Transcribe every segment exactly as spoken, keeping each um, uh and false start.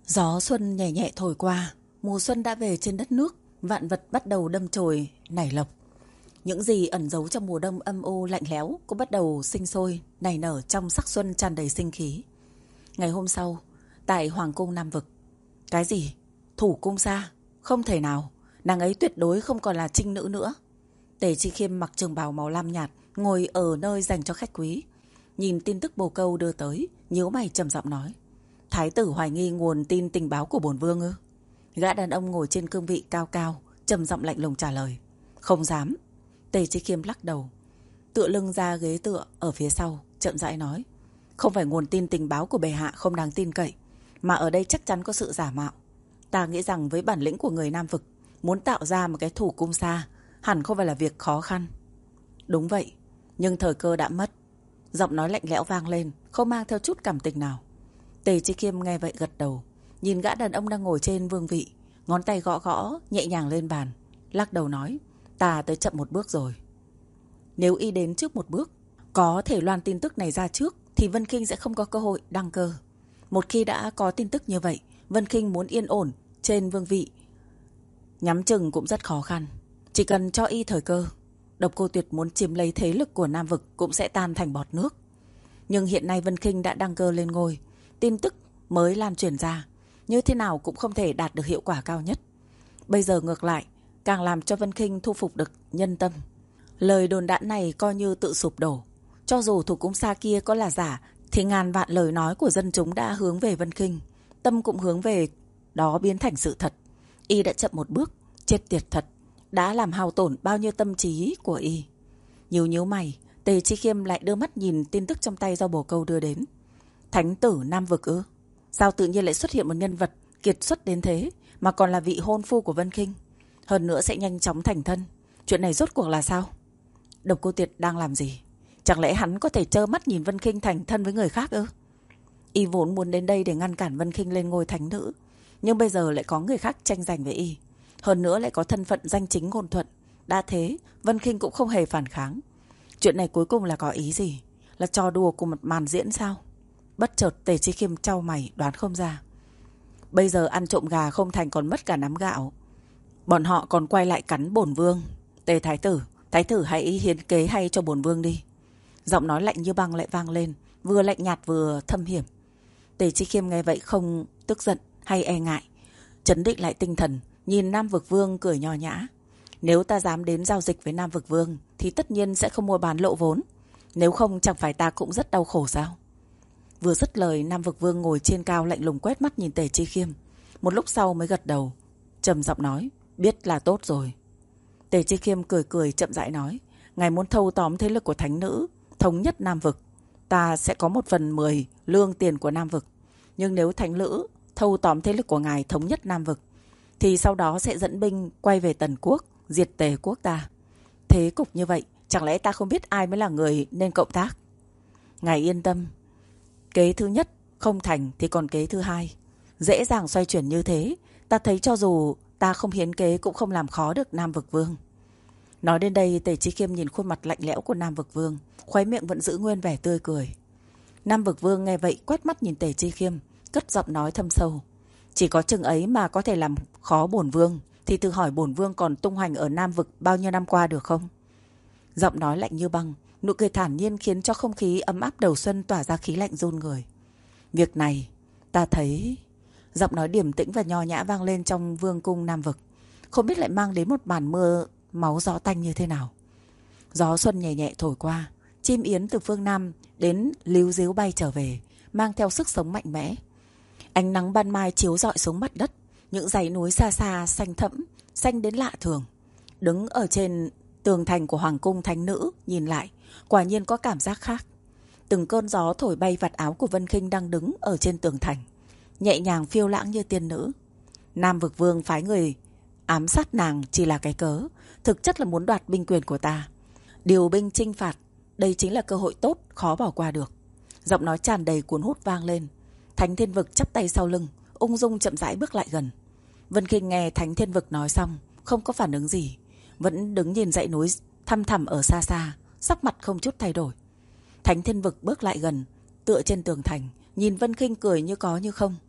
Gió xuân nhẹ nhẹ thổi qua, mùa xuân đã về trên đất nước, vạn vật bắt đầu đâm chồi, nảy lộc. Những gì ẩn giấu trong mùa đông âm u lạnh lẽo cũng bắt đầu sinh sôi, nảy nở trong sắc xuân tràn đầy sinh khí. Ngày hôm sau, tại Hoàng cung Nam Vực. Cái gì? Thủ cung xa? Không thể nào, nàng ấy tuyệt đối không còn là trinh nữ nữa. Tề Chi Khiêm mặc trường bào màu lam nhạt, ngồi ở nơi dành cho khách quý. Nhìn tin tức bồ câu đưa tới, nhíu mày trầm giọng nói. Thái tử hoài nghi nguồn tin tình báo của bổn vương ư? Gã đàn ông ngồi trên cương vị cao cao, trầm giọng lạnh lùng trả lời. Không dám. Tề Chi Khiêm lắc đầu, tựa lưng ra ghế tựa ở phía sau, chậm rãi nói. Không phải nguồn tin tình báo của bệ hạ không đáng tin cậy, mà ở đây chắc chắn có sự giả mạo. Ta nghĩ rằng với bản lĩnh của người Nam Vực, muốn tạo ra một cái thủ cung xa hẳn không phải là việc khó khăn. Đúng vậy, nhưng thời cơ đã mất. Giọng nói lạnh lẽo vang lên, không mang theo chút cảm tình nào. Tề Chi Khiêm nghe vậy gật đầu, nhìn gã đàn ông đang ngồi trên vương vị, ngón tay gõ gõ nhẹ nhàng lên bàn, lắc đầu nói. Ta tới chậm một bước rồi. Nếu y đến trước một bước, có thể loan tin tức này ra trước, thì Vân Kinh sẽ không có cơ hội đăng cơ. Một khi đã có tin tức như vậy, Vân Kinh muốn yên ổn trên vương vị nhắm chừng cũng rất khó khăn. Chỉ cần cho y thời cơ, Độc Cô Tuyệt muốn chiếm lấy thế lực của Nam Vực cũng sẽ tan thành bọt nước. Nhưng hiện nay Vân Kinh đã đăng cơ lên ngôi, tin tức mới lan truyền ra, như thế nào cũng không thể đạt được hiệu quả cao nhất. Bây giờ ngược lại, càng làm cho Vân Kinh thu phục được nhân tâm. Lời đồn đãi này coi như tự sụp đổ. Cho dù thủ cung xa kia có là giả, thì ngàn vạn lời nói của dân chúng đã hướng về Vân Kinh, tâm cũng hướng về đó biến thành sự thật. Y đã chậm một bước, chết tiệt thật, đã làm hao tổn bao nhiêu tâm trí của y. Nhíu nhíu mày, Tề Chi Khiêm lại đưa mắt nhìn tin tức trong tay do bồ câu đưa đến. Thánh tử Nam Vực ư? Sao tự nhiên lại xuất hiện một nhân vật kiệt xuất đến thế, mà còn là vị hôn phu của Vân Kinh, hơn nữa sẽ nhanh chóng thành thân. Chuyện này rốt cuộc là sao? Độc Cô Tuyệt đang làm gì? Chẳng lẽ hắn có thể trơ mắt nhìn Vân Kinh thành thân với người khác ư? Y vốn muốn đến đây để ngăn cản Vân Kinh lên ngôi thánh nữ, nhưng bây giờ lại có người khác tranh giành với y, hơn nữa lại có thân phận danh chính ngôn thuận. Đã thế, Vân Kinh cũng không hề phản kháng. Chuyện này cuối cùng là có ý gì? Là trò đùa của một màn diễn sao? Bất chợt Tề Chi Khiêm chau mày, đoán không ra. Bây giờ ăn trộm gà không thành còn mất cả nắm gạo. Bọn họ còn quay lại cắn bổn vương. Tề thái tử, thái tử hãy hiến kế hay cho bổn vương đi. Giọng nói lạnh như băng lại vang lên, vừa lạnh nhạt vừa thâm hiểm. Tề Chi Khiêm nghe vậy không tức giận hay e ngại, trấn định lại tinh thần, nhìn Nam Vực Vương cười nho nhã. Nếu ta dám đến giao dịch với Nam Vực Vương thì tất nhiên sẽ không mua bán lộ vốn, nếu không chẳng phải ta cũng rất đau khổ sao? Vừa dứt lời, Nam Vực Vương ngồi trên cao lạnh lùng quét mắt nhìn Tề Chi Khiêm, một lúc sau mới gật đầu, trầm giọng nói. Biết là tốt rồi. Tề Chi Khiêm cười cười chậm rãi nói. Ngài muốn thâu tóm thế lực của thánh nữ, thống nhất Nam Vực, ta sẽ có một phần mười lương tiền của Nam Vực. Nhưng nếu thánh nữ thâu tóm thế lực của ngài thống nhất Nam Vực, thì sau đó sẽ dẫn binh quay về Tần Quốc, diệt Tề quốc ta. Thế cục như vậy, chẳng lẽ ta không biết ai mới là người nên cộng tác? Ngài yên tâm, kế thứ nhất không thành thì còn kế thứ hai. Dễ dàng xoay chuyển như thế, ta thấy cho dù ta không hiến kế cũng không làm khó được Nam Vực Vương. Nói đến đây, Tề Chi Khiêm nhìn khuôn mặt lạnh lẽo của Nam Vực Vương, khóe miệng vẫn giữ nguyên vẻ tươi cười. Nam Vực Vương nghe vậy quét mắt nhìn Tề Chi Khiêm, cất giọng nói thâm sâu. Chỉ có chừng ấy mà có thể làm khó bổn vương, thì thử hỏi bổn vương còn tung hoành ở Nam Vực bao nhiêu năm qua được không? Giọng nói lạnh như băng, nụ cười thản nhiên khiến cho không khí ấm áp đầu xuân tỏa ra khí lạnh run người. Việc này, ta thấy... Giọng nói điềm tĩnh và nho nhã vang lên trong vương cung Nam Vực, không biết lại mang đến một màn mưa máu gió tanh như thế nào. Gió xuân nhẹ nhẹ thổi qua, chim yến từ phương Nam đến líu ríu bay trở về, mang theo sức sống mạnh mẽ. Ánh nắng ban mai chiếu rọi xuống mặt đất, những dãy núi xa xa xanh thẫm, xanh đến lạ thường. Đứng ở trên tường thành của Hoàng cung thánh nữ nhìn lại, quả nhiên có cảm giác khác. Từng cơn gió thổi bay vạt áo của Vân Kinh đang đứng ở trên tường thành, nhẹ nhàng phiêu lãng như tiên nữ. Nam Vực Vương phái người ám sát nàng chỉ là cái cớ, thực chất là muốn đoạt binh quyền của ta, điều binh chinh phạt. Đây chính là cơ hội tốt, khó bỏ qua được. Giọng nói tràn đầy cuốn hút vang lên. Thánh Thiên Vực chắp tay sau lưng, ung dung chậm rãi bước lại gần. Vân Kinh nghe Thánh Thiên Vực nói xong, không có phản ứng gì, vẫn đứng nhìn dãy núi thăm thẳm ở xa xa, sắc mặt không chút thay đổi. Thánh Thiên Vực bước lại gần, tựa trên tường thành, nhìn Vân Kinh cười như có như không.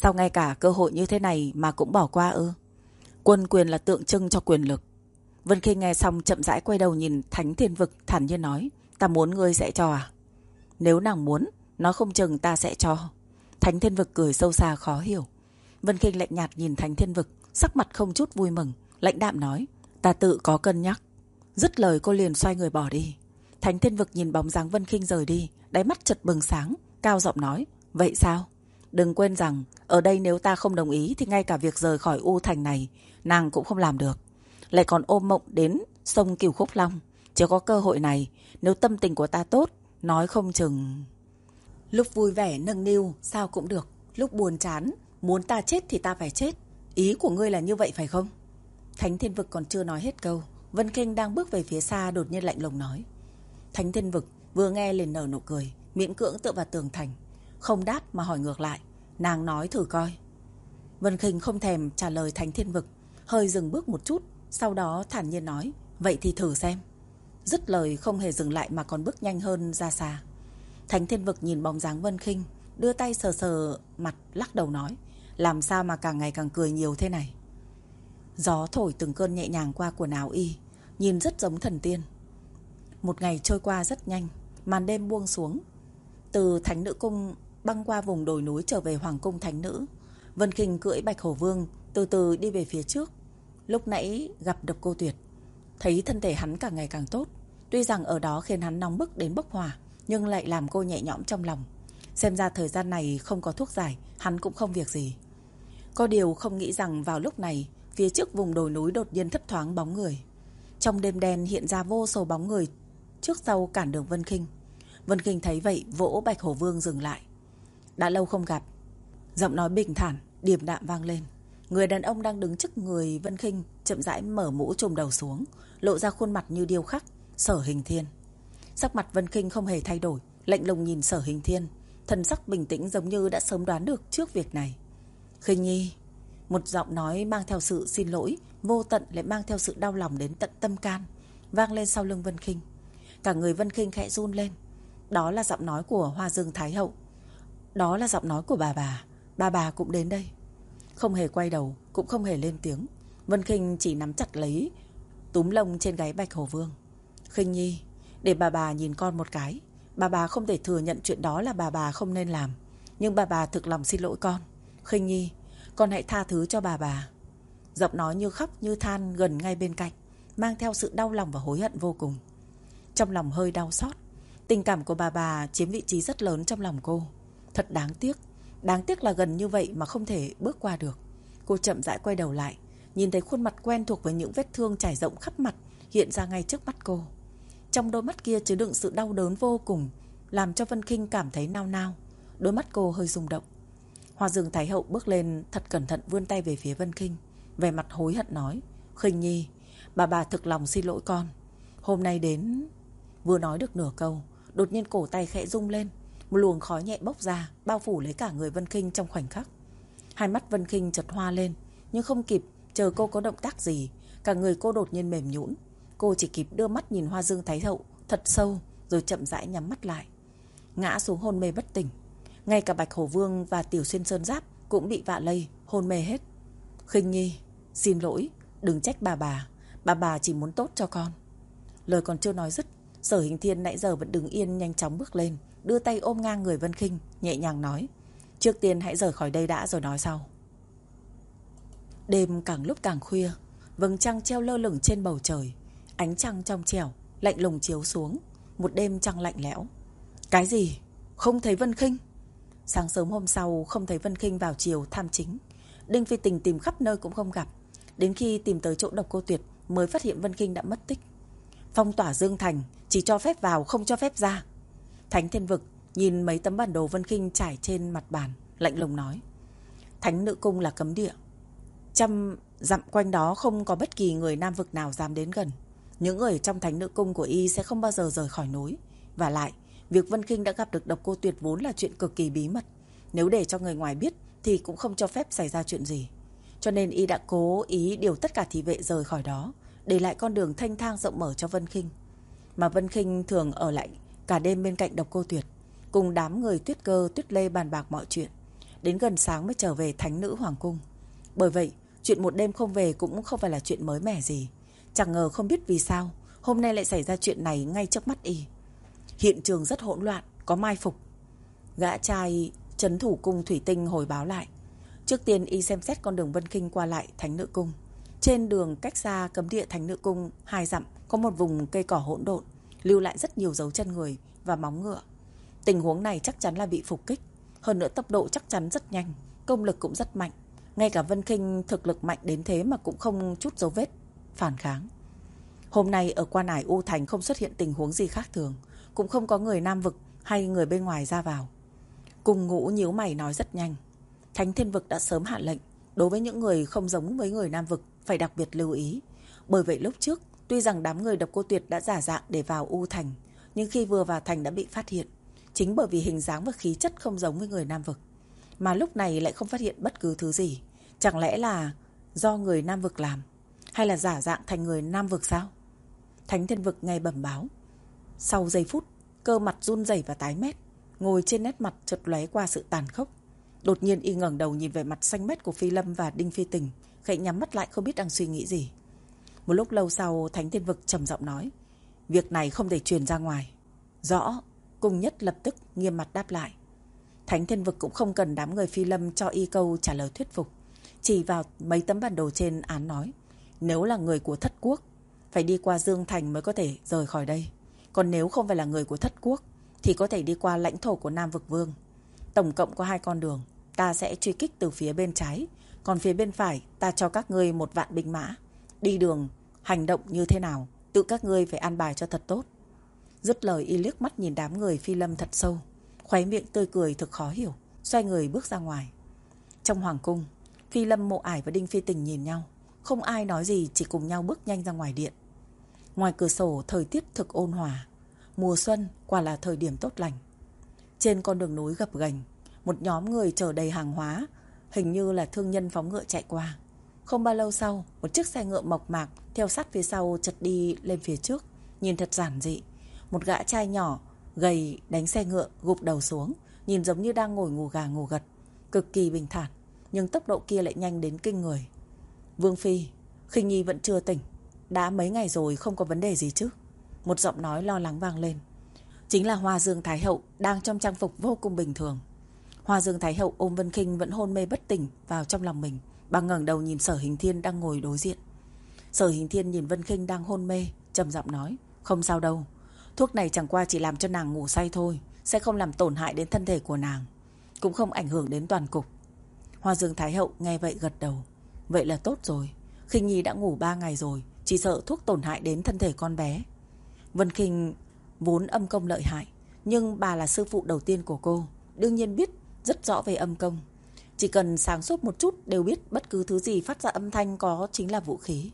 Sao ngay cả cơ hội như thế này mà cũng bỏ qua ư? Quân quyền là tượng trưng cho quyền lực. Vân Kinh nghe xong chậm rãi quay đầu nhìn Thánh Thiên Vực, thản nhiên nói, ta muốn ngươi sẽ cho à? Nếu nàng muốn, nói không chừng ta sẽ cho. Thánh Thiên Vực cười sâu xa khó hiểu. Vân Kinh lạnh nhạt nhìn Thánh Thiên Vực, sắc mặt không chút vui mừng, lãnh đạm nói, ta tự có cân nhắc. Dứt lời cô liền xoay người bỏ đi. Thánh Thiên Vực nhìn bóng dáng Vân Kinh rời đi, đáy mắt chợt bừng sáng, cao giọng nói, vậy sao? Đừng quên rằng, ở đây nếu ta không đồng ý thì ngay cả việc rời khỏi U Thành này, nàng cũng không làm được. Lại còn ôm mộng đến sông Cửu Khúc Long. Chỉ có cơ hội này, nếu tâm tình của ta tốt, nói không chừng... Lúc vui vẻ nâng niu, sao cũng được. Lúc buồn chán, muốn ta chết thì ta phải chết. Ý của ngươi là như vậy phải không? Thánh Thiên Vực còn chưa nói hết câu, Vân Kinh đang bước về phía xa đột nhiên lạnh lùng nói. Thánh Thiên Vực vừa nghe liền nở nụ cười, miễn cưỡng tựa vào tường thành, không đáp mà hỏi ngược lại, nàng nói thử coi. Vân Kinh không thèm trả lời Thánh Thiên Vực, hơi dừng bước một chút, sau đó thản nhiên nói, vậy thì thử xem. Dứt lời không hề dừng lại mà còn bước nhanh hơn ra xa. Thánh Thiên Vực nhìn bóng dáng Vân Kinh, đưa tay sờ sờ mặt lắc đầu nói, làm sao mà càng ngày càng cười nhiều thế này. Gió thổi từng cơn nhẹ nhàng qua quần áo y, nhìn rất giống thần tiên. Một ngày trôi qua rất nhanh, màn đêm buông xuống. Từ Thánh Nữ Cung băng qua vùng đồi núi trở về Hoàng Cung Thánh Nữ. Vân Kinh cưỡi Bạch Hổ Vương từ từ đi về phía trước. Lúc nãy gặp Độc Cô Tuyệt, thấy thân thể hắn càng ngày càng tốt. Tuy rằng ở đó khiến hắn nóng bức đến bốc hỏa, nhưng lại làm cô nhẹ nhõm trong lòng. Xem ra thời gian này không có thuốc giải, hắn cũng không việc gì. Có điều không nghĩ rằng vào lúc này, phía trước vùng đồi núi đột nhiên thấp thoáng bóng người. Trong đêm đen hiện ra vô số bóng người trước sau cản đường Vân Kinh. Vân Kinh thấy vậy vỗ Bạch Hổ Vương dừng lại. Đã lâu không gặp. Giọng nói bình thản, điềm đạm vang lên. Người đàn ông đang đứng trước người Vân Kinh chậm rãi mở mũ trùm đầu xuống, lộ ra khuôn mặt như điêu khắc, Sở Hình Thiên. Sắc mặt Vân Kinh không hề thay đổi, lạnh lùng nhìn Sở Hình Thiên, thần sắc bình tĩnh giống như đã sớm đoán được trước việc này. Khinh Nhi. Một giọng nói mang theo sự xin lỗi, vô tận lại mang theo sự đau lòng đến tận tâm can, vang lên sau lưng Vân Kinh. Cả người Vân Kinh khẽ run lên. Đó là giọng nói của Hoa Dương Thái Hậu. Đó là giọng nói của bà bà. Bà bà cũng đến đây. Không hề quay đầu, cũng không hề lên tiếng. Vân Kinh chỉ nắm chặt lấy túm lông trên gáy Bạch Hổ Vương. Khinh Nhi, để bà bà nhìn con một cái. Bà bà không thể thừa nhận chuyện đó là bà bà không nên làm, nhưng bà bà thực lòng xin lỗi con. Khinh Nhi, con hãy tha thứ cho bà bà. Giọng nói như khóc như than gần ngay bên cạnh, mang theo sự đau lòng và hối hận vô cùng. Trong lòng hơi đau xót. Tình cảm của bà bà chiếm vị trí rất lớn trong lòng cô. Thật đáng tiếc. Đáng tiếc là gần như vậy mà không thể bước qua được. Cô chậm rãi quay đầu lại, nhìn thấy khuôn mặt quen thuộc với những vết thương trải rộng khắp mặt hiện ra ngay trước mắt cô. Trong đôi mắt kia chứa đựng sự đau đớn vô cùng, làm cho Vân Kinh cảm thấy nao nao. Đôi mắt cô hơi rung động. Hoa Dương Thái Hậu bước lên thật cẩn thận, vươn tay về phía Vân Kinh, vẻ mặt hối hận nói, Khinh Nhi, bà bà thực lòng xin lỗi con. Hôm nay đến... Vừa nói được nửa câu, đột nhiên cổ tay khẽ rung lên, một luồng khói nhẹ bốc ra, bao phủ lấy cả người Vân Kinh trong khoảnh khắc. Hai mắt Vân Kinh chợt hoa lên, nhưng không kịp chờ cô có động tác gì, cả người cô đột nhiên mềm nhũn. Cô chỉ kịp đưa mắt nhìn Hoa Dương Thái Hậu thật sâu, rồi chậm rãi nhắm mắt lại, ngã xuống hôn mê bất tỉnh. Ngay cả Bạch Hổ Vương và Tiểu Xuyên Sơn Giáp cũng bị vạ lây, hôn mê hết. Khinh Nhi, xin lỗi, đừng trách bà bà, bà bà chỉ muốn tốt cho con. Lời còn chưa nói dứt, Sở Hình Thiên nãy giờ vẫn đứng yên nhanh chóng bước lên, đưa tay ôm ngang người Vân Kinh, nhẹ nhàng nói, trước tiên hãy rời khỏi đây đã rồi nói sau. Đêm càng lúc càng khuya, vầng trăng treo lơ lửng trên bầu trời, ánh trăng trong trẻo lạnh lùng chiếu xuống, một đêm trăng lạnh lẽo. Cái gì? Không thấy Vân Kinh? Sáng sớm hôm sau không thấy Vân Kinh vào chiều tham chính. Đinh Phi Tình tìm khắp nơi cũng không gặp, đến khi tìm tới chỗ Độc Cô Tuyệt mới phát hiện Vân Kinh đã mất tích. Phong tỏa Dương Thành, chỉ cho phép vào không cho phép ra. Thánh Thiên Vực nhìn mấy tấm bản đồ Vân Kinh trải trên mặt bàn, lạnh lùng nói, Thánh Nữ Cung là cấm địa, trăm dặm quanh đó không có bất kỳ người Nam Vực nào dám đến gần. Những người trong Thánh Nữ Cung của y sẽ không bao giờ rời khỏi núi. Và lại, việc Vân Kinh đã gặp được Độc Cô Tuyệt vốn là chuyện cực kỳ bí mật. Nếu để cho người ngoài biết thì cũng không cho phép xảy ra chuyện gì. Cho nên y đã cố ý điều tất cả thị vệ rời khỏi đó, để lại con đường thanh thang rộng mở cho Vân Kinh. Mà Vân Kinh thường ở lại cả đêm bên cạnh Độc Cô Tuyệt, cùng đám người Tuyết Cơ, Tuyết Lê bàn bạc mọi chuyện. đến gần sáng mới trở về Thánh Nữ Hoàng Cung. Bởi vậy, chuyện một đêm không về cũng không phải là chuyện mới mẻ gì. Chẳng ngờ không biết vì sao hôm nay lại xảy ra chuyện này ngay trước mắt y. Hiện trường rất hỗn loạn, có mai phục. Gã trai trấn thủ cung thủy tinh hồi báo lại. Trước tiên y xem xét con đường Vân Khinh qua lại Thánh Nữ Cung. Trên đường cách xa cấm địa Thánh Nữ Cung hai dặm có một vùng cây cỏ hỗn độn, lưu lại rất nhiều dấu chân người và móng ngựa. Tình huống này chắc chắn là bị phục kích. Hơn nữa tốc độ chắc chắn rất nhanh, công lực cũng rất mạnh. Ngay cả Vân Khinh thực lực mạnh đến thế mà cũng không chút dấu vết phản kháng. Hôm nay ở Quan Ải U Thành không xuất hiện tình huống gì khác thường, cũng không có người Nam Vực hay người bên ngoài ra vào. Cùng Ngũ nhíu mày nói rất nhanh. Thánh Thiên Vực đã sớm hạ lệnh, đối với những người không giống với người Nam Vực phải đặc biệt lưu ý. Bởi vậy lúc trước, tuy rằng đám người Độc Cô Tuyệt đã giả dạng để vào U Thành, nhưng khi vừa vào thành đã bị phát hiện. Chính bởi vì hình dáng và khí chất không giống với người Nam Vực, mà lúc này lại không phát hiện bất cứ thứ gì. Chẳng lẽ là do người Nam Vực làm, hay là giả dạng thành người Nam Vực sao? Thánh Thiên Vực nghe bẩm báo. Sau giây phút, cơ mặt run rẩy và tái mét, ngồi trên nét mặt chợt lóe qua sự tàn khốc. Đột nhiên y ngẩng đầu nhìn về mặt xanh mét của Phi Lâm và Đinh Phi Tình, khẽ nhắm mắt lại không biết đang suy nghĩ gì. Một lúc lâu sau, Thánh Thiên Vực trầm giọng nói, việc này không thể truyền ra ngoài. Rõ. Cung Nhất lập tức nghiêm mặt đáp lại. Thánh Thiên Vực cũng không cần đám người Phi Lâm cho y câu trả lời thuyết phục, chỉ vào mấy tấm bản đồ trên án nói, nếu là người của Thất Quốc phải đi qua Dương Thành mới có thể rời khỏi đây. Còn nếu không phải là người của Thất Quốc thì có thể đi qua lãnh thổ của Nam Vực Vương. Tổng cộng có hai con đường, ta sẽ truy kích từ phía bên trái, còn phía bên phải ta cho các ngươi một vạn binh mã. Đi đường, hành động như thế nào, tự các ngươi phải an bài cho thật tốt. Dứt lời y liếc mắt nhìn đám người Phi Lâm thật sâu, khóe miệng tươi cười thực khó hiểu, xoay người bước ra ngoài. Trong hoàng cung, Phi Lâm, Mộ Ải và Đinh Phi Tình nhìn nhau, không ai nói gì, chỉ cùng nhau bước nhanh ra ngoài điện. Ngoài cửa sổ thời tiết thực ôn hòa, mùa xuân quả là thời điểm tốt lành. Trên con đường núi gập ghềnh, một nhóm người chở đầy hàng hóa, hình như là thương nhân phóng ngựa chạy qua. Không bao lâu sau, một chiếc xe ngựa mộc mạc theo sát phía sau chật đi lên phía trước, nhìn thật giản dị. Một gã trai nhỏ, gầy đánh xe ngựa gục đầu xuống, nhìn giống như đang ngồi ngủ gà ngủ gật, cực kỳ bình thản, nhưng tốc độ kia lại nhanh đến kinh người. Vương Phi, Khinh Nhi vẫn chưa tỉnh, đã mấy ngày rồi không có vấn đề gì chứ? Một giọng nói lo lắng vang lên. Chính là Hoa Dương Thái Hậu đang trong trang phục vô cùng bình thường. Hoa Dương Thái Hậu ôm Vân Khinh vẫn hôn mê bất tỉnh vào trong lòng mình. Bà ngẩng đầu nhìn Sở Hình Thiên đang ngồi đối diện. Sở Hình Thiên nhìn Vân Khinh đang hôn mê, trầm giọng nói, không sao đâu. Thuốc này chẳng qua chỉ làm cho nàng ngủ say thôi, sẽ không làm tổn hại đến thân thể của nàng, cũng không ảnh hưởng đến toàn cục. Hoa Dương Thái Hậu nghe vậy gật đầu. Vậy là tốt rồi, Khinh Nhi đã ngủ ba ngày rồi, chỉ sợ thuốc tổn hại đến thân thể con bé. Vân Khinh vốn âm công lợi hại, nhưng bà là sư phụ đầu tiên của cô, đương nhiên biết rất rõ về âm công. Chỉ cần sáng suốt một chút đều biết bất cứ thứ gì phát ra âm thanh có chính là vũ khí.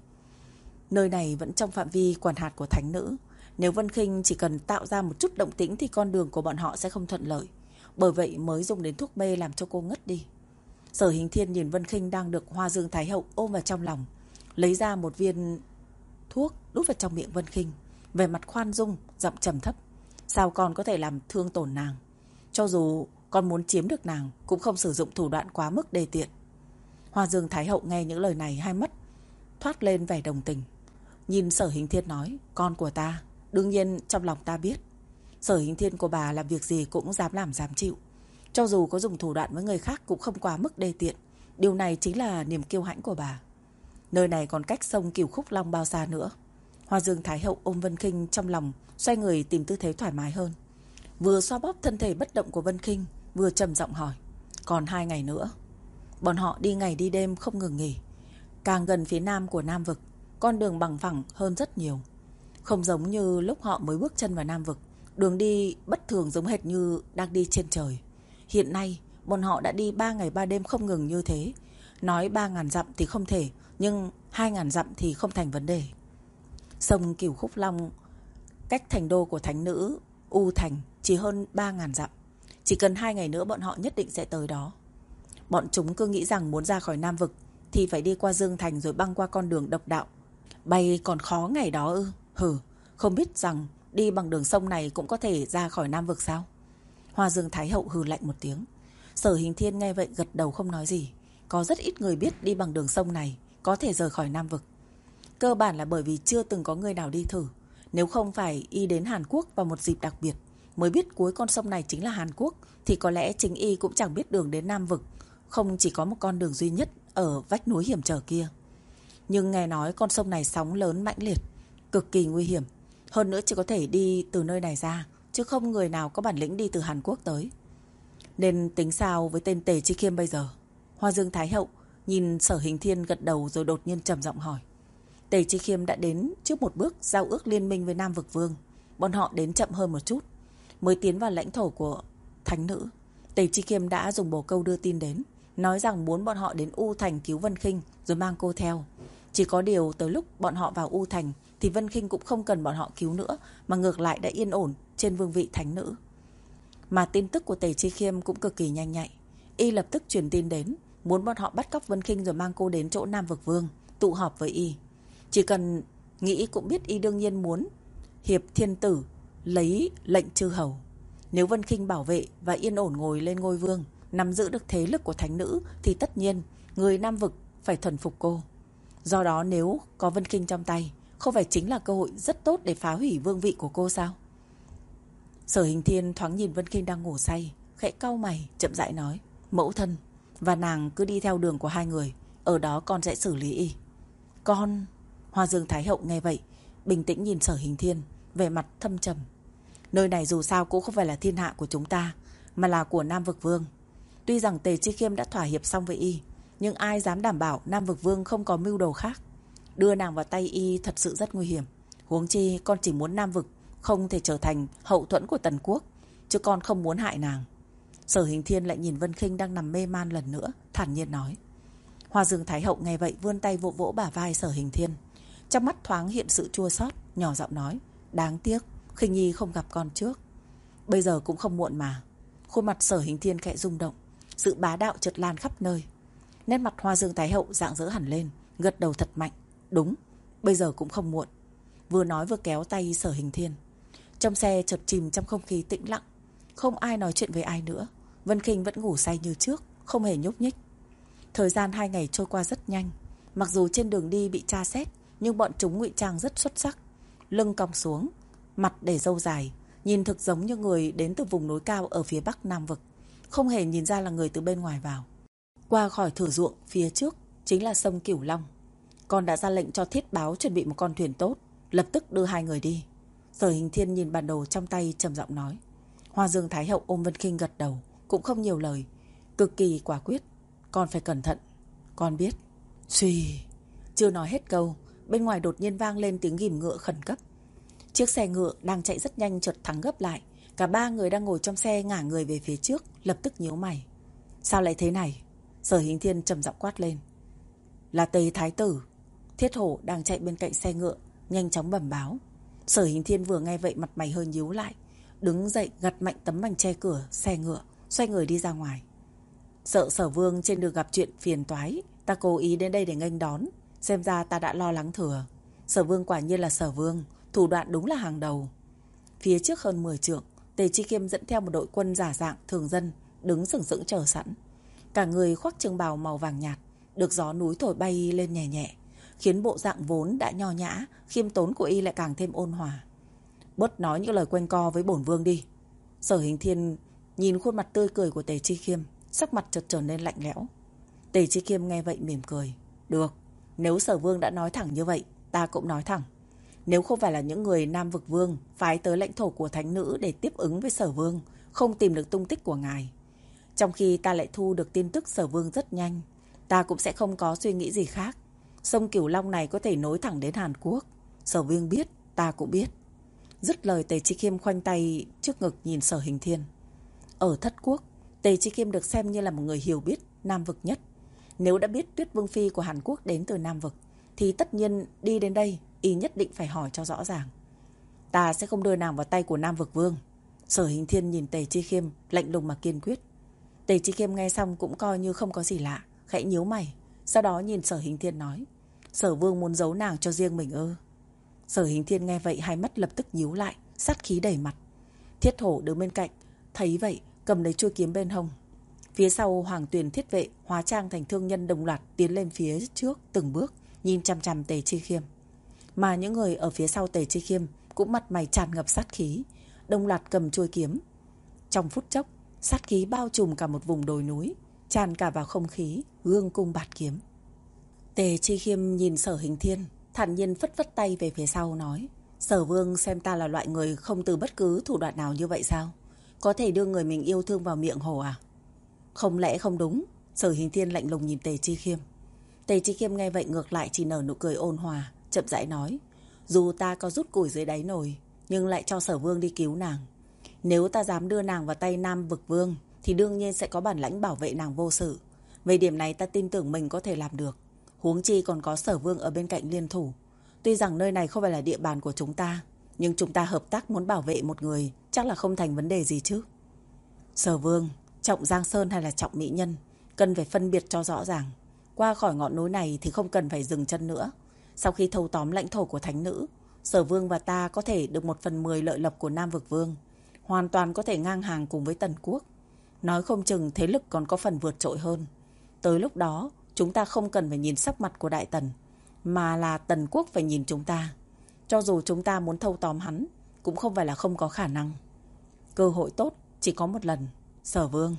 Nơi này vẫn trong phạm vi quản hạt của thánh nữ. Nếu Vân Khinh chỉ cần tạo ra một chút động tĩnh thì con đường của bọn họ sẽ không thuận lợi. Bởi vậy mới dùng đến thuốc mê làm cho cô ngất đi. Sở Hình Thiên nhìn Vân Khinh đang được Hoa Dương Thái Hậu ôm vào trong lòng, lấy ra một viên thuốc đút vào trong miệng Vân Khinh, về mặt khoan dung, giọng trầm thấp. Sao con có thể làm thương tổn nàng? Cho dù con muốn chiếm được nàng cũng không sử dụng thủ đoạn quá mức đê tiện. Hoa Dương Thái Hậu nghe những lời này, hai mắt thoát lên vẻ đồng tình. Nhìn Sở Hình Thiên nói, con của ta, đương nhiên trong lòng ta biết. Sở Hình Thiên của bà làm việc gì cũng dám làm dám chịu. Cho dù có dùng thủ đoạn với người khác cũng không quá mức đê tiện. Điều này chính là niềm kiêu hãnh của bà. Nơi này còn cách sông Cửu Khúc Long bao xa nữa. Hoa Dương Thái Hậu ôm Vân Khinh trong lòng, xoay người tìm tư thế thoải mái hơn. Vừa xoa bóp thân thể bất động của Vân Khinh, vừa trầm giọng hỏi, còn hai ngày nữa. Bọn họ đi ngày đi đêm không ngừng nghỉ. Càng gần phía nam của Nam Vực, con đường bằng phẳng hơn rất nhiều. Không giống như lúc họ mới bước chân vào Nam Vực, đường đi bất thường giống hệt như đang đi trên trời. Hiện nay, bọn họ đã đi ba ngày ba đêm không ngừng như thế. Nói ba ngàn dặm thì không thể, nhưng hai ngàn dặm thì không thành vấn đề. Sông Cửu Khúc Long cách thành đô của thánh nữ U Thành chỉ hơn ba ngàn dặm. Chỉ cần hai ngày nữa bọn họ nhất định sẽ tới đó. Bọn chúng cứ nghĩ rằng muốn ra khỏi Nam Vực thì phải đi qua Dương Thành rồi băng qua con đường độc đạo. Bay còn khó ngày đó ư? Hừ, không biết rằng đi bằng đường sông này cũng có thể ra khỏi Nam Vực sao? Hoa Dương Thái Hậu hừ lạnh một tiếng. Sở Hình Thiên nghe vậy gật đầu không nói gì. Có rất ít người biết đi bằng đường sông này có thể rời khỏi Nam Vực. Cơ bản là bởi vì chưa từng có người nào đi thử. Nếu không phải y đến Hàn Quốc vào một dịp đặc biệt mới biết cuối con sông này chính là Hàn Quốc, thì có lẽ chính y cũng chẳng biết đường đến Nam Vực không chỉ có một con đường duy nhất ở vách núi hiểm trở kia. Nhưng nghe nói con sông này sóng lớn mãnh liệt, cực kỳ nguy hiểm. Hơn nữa chỉ có thể đi từ nơi này ra, chứ không người nào có bản lĩnh đi từ Hàn Quốc tới. Nên tính sao với tên Tề Chi Khiêm bây giờ? Hoa Dương Thái Hậu nhìn Sở Hình Thiên gật đầu rồi đột nhiên trầm giọng hỏi. Tề Chi Khiêm đã đến trước một bước giao ước liên minh với Nam Vực Vương. Bọn họ đến chậm hơn một chút, mới tiến vào lãnh thổ của thánh nữ. Tề Chi Khiêm đã dùng bồ câu đưa tin đến, nói rằng muốn bọn họ đến U Thành cứu Vân Khinh rồi mang cô theo. Chỉ có điều tới lúc bọn họ vào U Thành thì Vân Khinh cũng không cần bọn họ cứu nữa, mà ngược lại đã yên ổn trên vương vị thánh nữ. Mà tin tức của Tề Chi Khiêm cũng cực kỳ nhanh nhạy. Y lập tức truyền tin đến, muốn bọn họ bắt cóc Vân Khinh rồi mang cô đến chỗ Nam Vực Vương tụ họp với y. Chỉ cần nghĩ cũng biết y đương nhiên muốn hiệp thiên tử lấy lệnh chư hầu. Nếu Vân Khinh bảo vệ và yên ổn ngồi lên ngôi vương, nắm giữ được thế lực của thánh nữ, thì tất nhiên người Nam Vực phải thuần phục cô. Do đó nếu có Vân Khinh trong tay, không phải chính là cơ hội rất tốt để phá hủy vương vị của cô sao? Sở Hình Thiên thoáng nhìn Vân Khinh đang ngủ say, khẽ cau mày, chậm rãi nói. Mẫu thân, và nàng cứ đi theo đường của hai người, ở đó con sẽ xử lý y. Con... Hoa Dương Thái Hậu nghe vậy, bình tĩnh nhìn Sở Hình Thiên, vẻ mặt thâm trầm. Nơi này dù sao cũng không phải là thiên hạ của chúng ta, mà là của Nam Vực Vương. Tuy rằng Tề Chi Khiêm đã thỏa hiệp xong với y, nhưng ai dám đảm bảo Nam Vực Vương không có mưu đồ khác. Đưa nàng vào tay y thật sự rất nguy hiểm. Huống chi con chỉ muốn Nam Vực không thể trở thành hậu thuẫn của Tần Quốc, chứ con không muốn hại nàng. Sở Hình Thiên lại nhìn Vân Khinh đang nằm mê man lần nữa, thản nhiên nói. Hoa Dương Thái Hậu nghe vậy vươn tay vỗ vỗ bả vai Sở Hình Thiên, trong mắt thoáng hiện sự chua xót, nhỏ giọng nói. Đáng tiếc Khinh Nhi không gặp con trước. Bây giờ cũng không muộn mà. Khuôn mặt Sở Hình Thiên khẽ rung động, sự bá đạo chợt lan khắp nơi. Nét mặt Hoa Dương Thái Hậu rạng rỡ hẳn lên, gật đầu thật mạnh. Đúng, bây giờ cũng không muộn. Vừa nói vừa kéo tay Sở Hình Thiên. Trong xe chợt chìm trong không khí tĩnh lặng, không ai nói chuyện với ai nữa. Vân Khinh vẫn ngủ say như trước, không hề nhúc nhích. Thời gian hai ngày trôi qua rất nhanh. Mặc dù trên đường đi bị tra xét, nhưng bọn chúng ngụy trang rất xuất sắc. Lưng cong xuống, mặt để râu dài, nhìn thực giống như người đến từ vùng núi cao ở phía bắc Nam Vực, không hề nhìn ra là người từ bên ngoài vào. Qua khỏi thửa ruộng phía trước chính là sông Cửu Long. Con đã ra lệnh cho Thiết Báo chuẩn bị một con thuyền tốt, lập tức đưa hai người đi. Sở Hình Thiên nhìn bản đồ trong tay trầm giọng nói. Hoa Dương Thái Hậu ôm Vân Khinh gật đầu, cũng không nhiều lời, cực kỳ quả quyết. Con phải cẩn thận. Con biết. Suy. Chưa nói hết câu, bên ngoài đột nhiên vang lên tiếng ghìm ngựa khẩn cấp. Chiếc xe ngựa đang chạy rất nhanh chợt thắng gấp lại. Cả ba người đang ngồi trong xe ngả người về phía trước, lập tức nhíu mày. Sao lại thế này? Sở Hình Thiên trầm giọng quát lên. Là Tề Thái Tử. Thiết Hổ đang chạy bên cạnh xe ngựa, nhanh chóng bẩm báo. Sở Hình Thiên vừa nghe vậy mặt mày hơi nhíu lại, đứng dậy gặt mạnh tấm mảnh che cửa xe ngựa, xoay người đi ra ngoài. Sợ Sở Vương trên đường gặp chuyện phiền toái, ta cố ý đến đây để nghênh đón. Xem ra ta đã lo lắng thừa. Sở Vương quả nhiên là Sở Vương, thủ đoạn đúng là hàng đầu. Phía trước hơn mười trượng, Tề Chi Khiêm dẫn theo một đội quân giả dạng thường dân, đứng sừng sững chờ sẵn. Cả người khoác trường bào màu vàng nhạt, được gió núi thổi bay lên nhẹ nhẹ, khiến bộ dạng vốn đã nho nhã, khiêm tốn của y lại càng thêm ôn hòa. Bớt nói những lời quanh co với bổn vương đi. Sở Hình Thiên nhìn khuôn mặt tươi cười của Tề Chi Khiêm, sắc mặt chợt trở nên lạnh lẽo. Tề Chi Khiêm nghe vậy mỉm cười. Được, nếu Sở Vương đã nói thẳng như vậy, ta cũng nói thẳng. Nếu không phải là những người Nam Vực Vương phái tới lãnh thổ của thánh nữ để tiếp ứng với Sở Vương, không tìm được tung tích của ngài, trong khi ta lại thu được tin tức Sở Vương rất nhanh, ta cũng sẽ không có suy nghĩ gì khác. Sông Cửu Long này có thể nối thẳng đến Hàn Quốc. Sở Vương biết, ta cũng biết. Dứt lời, Tề Chi Khiêm khoanh tay trước ngực nhìn Sở Hình Thiên. Ở Thất Quốc, Tề Chi Khiêm được xem như là một người hiểu biết Nam Vực nhất. Nếu đã biết Tuyết Vương Phi của Hàn Quốc đến từ Nam Vực, thì tất nhiên đi đến đây y nhất định phải hỏi cho rõ ràng. Ta sẽ không đưa nàng vào tay của Nam Vực Vương. Sở Hình Thiên nhìn Tề Chi Khiêm lạnh lùng mà kiên quyết. Tề Chi Khiêm nghe xong cũng coi như không có gì lạ, khẽ nhíu mày, sau đó nhìn Sở Hình Thiên nói. Sở Vương muốn giấu nàng cho riêng mình ư? Sở Hình Thiên nghe vậy hai mắt lập tức nhíu lại, sát khí đầy mặt. Thiết Hổ đứng bên cạnh thấy vậy cầm lấy chuôi kiếm bên hông. Phía sau Hoàng Tuyền thiết vệ hóa trang thành thương nhân đồng loạt tiến lên phía trước từng bước, nhìn chằm chằm Tề Chi Khiêm. Mà những người ở phía sau Tề Chi Khiêm cũng mặt mày tràn ngập sát khí, đồng loạt cầm chuôi kiếm. Trong phút chốc, sát khí bao trùm cả một vùng đồi núi, tràn cả vào không khí, gương cung bạt kiếm. Tề Chi Khiêm nhìn Sở Hình Thiên, thản nhiên phất phất tay về phía sau nói: Sở Vương xem ta là loại người không từ bất cứ thủ đoạn nào như vậy sao? Có thể đưa người mình yêu thương vào miệng hổ à? Không lẽ không đúng? Sở Hình Thiên lạnh lùng nhìn Tề Chi Khiêm. Tề Chi Khiêm nghe vậy ngược lại chỉ nở nụ cười ôn hòa, chậm rãi nói: Dù ta có rút củi dưới đáy nồi, nhưng lại cho Sở Vương đi cứu nàng. Nếu ta dám đưa nàng vào tay Nam Vực Vương, thì đương nhiên sẽ có bản lãnh bảo vệ nàng vô sự. Về điểm này ta tin tưởng mình có thể làm được. Huống chi còn có Sở Vương ở bên cạnh liên thủ. Tuy rằng nơi này không phải là địa bàn của chúng ta, nhưng chúng ta hợp tác muốn bảo vệ một người chắc là không thành vấn đề gì chứ. Sở Vương, trọng Giang Sơn hay là trọng Mỹ Nhân, cần phải phân biệt cho rõ ràng. Qua khỏi ngọn núi này thì không cần phải dừng chân nữa. Sau khi thâu tóm lãnh thổ của Thánh Nữ, Sở Vương và ta có thể được một phần mười lợi lộc của Nam Vực Vương, hoàn toàn có thể ngang hàng cùng với Tần Quốc. Nói không chừng thế lực còn có phần vượt trội hơn. Tới lúc đó, chúng ta không cần phải nhìn sắc mặt của Đại Tần, mà là Tần Quốc phải nhìn chúng ta. Cho dù chúng ta muốn thâu tóm hắn, cũng không phải là không có khả năng. Cơ hội tốt chỉ có một lần, Sở Vương.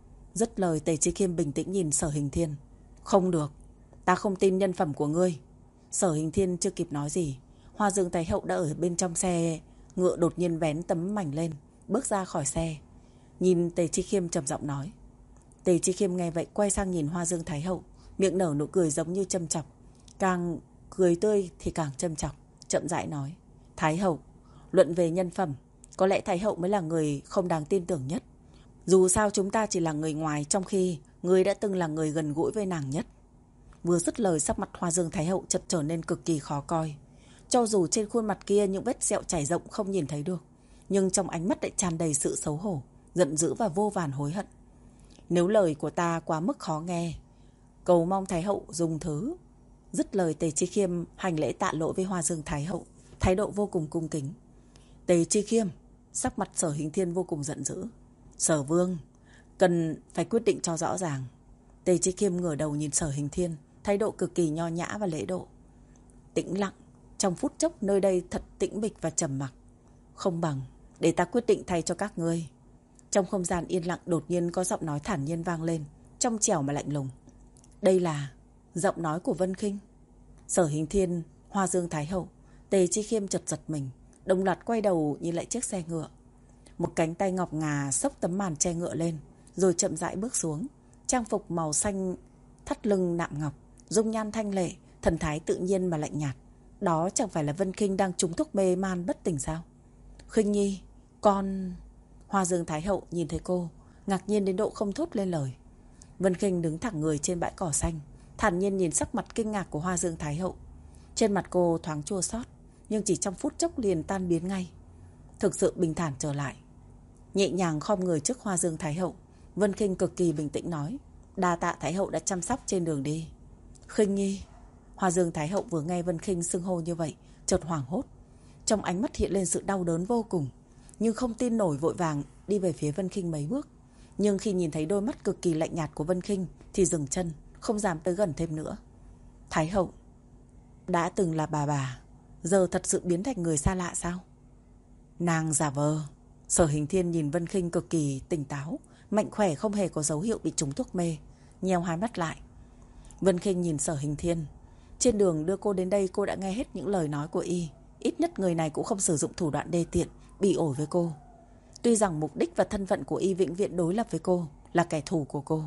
Dứt lời, Tề Chi Khiêm bình tĩnh nhìn Sở Hình Thiên. Không được, ta không tin nhân phẩm của ngươi. Sở Hình Thiên chưa kịp nói gì, Hoa Dương Thái Hậu đã ở bên trong xe ngựa đột nhiên vén tấm mảnh lên, bước ra khỏi xe, nhìn Tề Chi Khiêm trầm giọng nói. Tề Chi Khiêm nghe vậy quay sang nhìn Hoa Dương Thái Hậu, miệng nở nụ cười giống như châm chọc, càng cười tươi thì càng châm chọc, chậm rãi nói: Thái Hậu, luận về nhân phẩm, có lẽ Thái Hậu mới là người không đáng tin tưởng nhất. Dù sao chúng ta chỉ là người ngoài, trong khi người đã từng là người gần gũi với nàng nhất. Vừa dứt lời, sắc mặt Hoa Dương Thái Hậu chợt trở nên cực kỳ khó coi. Cho dù trên khuôn mặt kia những vết sẹo chảy rộng không nhìn thấy được, nhưng trong ánh mắt lại tràn đầy sự xấu hổ, giận dữ và vô vàn hối hận. Nếu lời của ta quá mức khó nghe, cầu mong Thái Hậu dùng thứ. Dứt lời, Tề Chi Khiêm hành lễ tạ lỗi với Hoa Dương Thái Hậu, thái độ vô cùng cung kính. Tề Chi Khiêm, sắc mặt Sở Hình Thiên vô cùng giận dữ. Sở Vương, cần phải quyết định cho rõ ràng. Tề Chi Khiêm ngửa đầu nhìn Sở Hình Thiên, thái độ cực kỳ nho nhã và lễ độ. Tĩnh lặng, trong phút chốc nơi đây thật tĩnh mịch và trầm mặc. Không bằng để ta quyết định thay cho các ngươi. Trong không gian yên lặng đột nhiên có giọng nói thản nhiên vang lên, trong trẻo mà lạnh lùng. Đây là giọng nói của Vân Khinh. Sở Hình Thiên, Hoa Dương Thái Hậu, Tề Chi Khiêm chợt giật mình, đồng loạt quay đầu nhìn lại chiếc xe ngựa. Một cánh tay ngọc ngà xốc tấm màn che ngựa lên, rồi chậm rãi bước xuống. Trang phục màu xanh thắt lưng nạm ngọc, dung nhan thanh lệ, thần thái tự nhiên mà lạnh nhạt. Đó chẳng phải là Vân Khinh đang trúng thuốc mê man bất tỉnh sao? Khinh Nhi, con... Hoa Dương Thái Hậu nhìn thấy cô, ngạc nhiên đến độ không thốt lên lời. Vân Khinh đứng thẳng người trên bãi cỏ xanh, thản nhiên nhìn sắc mặt kinh ngạc của Hoa Dương Thái Hậu. Trên mặt cô thoáng chua xót, nhưng chỉ trong phút chốc liền tan biến ngay, thực sự bình thản trở lại. Nhẹ nhàng khom người trước Hoa Dương Thái Hậu, Vân Khinh cực kỳ bình tĩnh nói: Đa tạ Thái Hậu đã chăm sóc trên đường đi. Khinh Nhi. Hoa Dương Thái Hậu vừa nghe Vân Khinh xưng hô như vậy, chợt hoảng hốt, trong ánh mắt hiện lên sự đau đớn vô cùng, nhưng không tin nổi vội vàng đi về phía Vân Khinh mấy bước. Nhưng khi nhìn thấy đôi mắt cực kỳ lạnh nhạt của Vân Khinh thì dừng chân, không dám tới gần thêm nữa. Thái Hậu, đã từng là bà bà, giờ thật sự biến thành người xa lạ sao? Nàng giả vờ. Sở Hình Thiên nhìn Vân Khinh cực kỳ tỉnh táo, mạnh khỏe, không hề có dấu hiệu bị trúng thuốc mê, nheo hai mắt lại. Vân Khinh nhìn Sở Hình Thiên. Trên đường đưa cô đến đây cô đã nghe hết những lời nói của y. Ít nhất người này cũng không sử dụng thủ đoạn đê tiện, bị ổi với cô. Tuy rằng mục đích và thân phận của y vĩnh viễn đối lập với cô, là kẻ thù của cô.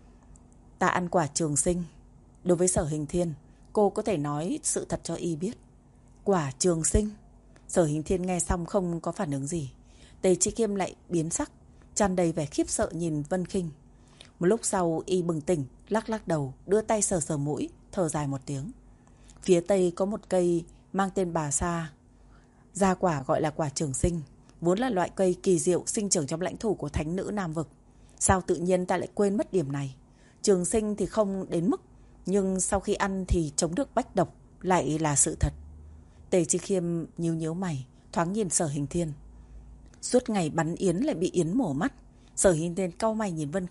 Ta ăn quả trường sinh. Đối với Sở Hình Thiên, cô có thể nói sự thật cho y biết. Quả trường sinh. Sở Hình Thiên nghe xong không có phản ứng gì. Tề Chi Khiêm lại biến sắc, tràn đầy vẻ khiếp sợ nhìn Vân Khinh. Một lúc sau y bừng tỉnh, lắc lắc đầu, đưa tay sờ sờ mũi, thở dài một tiếng. Phía tây có một cây mang tên Bà Sa, ra quả gọi là quả trường sinh, vốn là loại cây kỳ diệu sinh trưởng trong lãnh thổ của Thánh Nữ Nam Vực. Sao tự nhiên ta lại quên mất điểm này? Trường sinh thì không đến mức, nhưng sau khi ăn thì chống được bách độc lại là sự thật. Tề Chi Khiêm nhíu nhíu mày, thoáng nhìn Sở Hình Thiên. Suốt ngày bắn yến lại bị yến mổ mắt. Sở Hình Thiên cau mày nhìn Vân Khinh,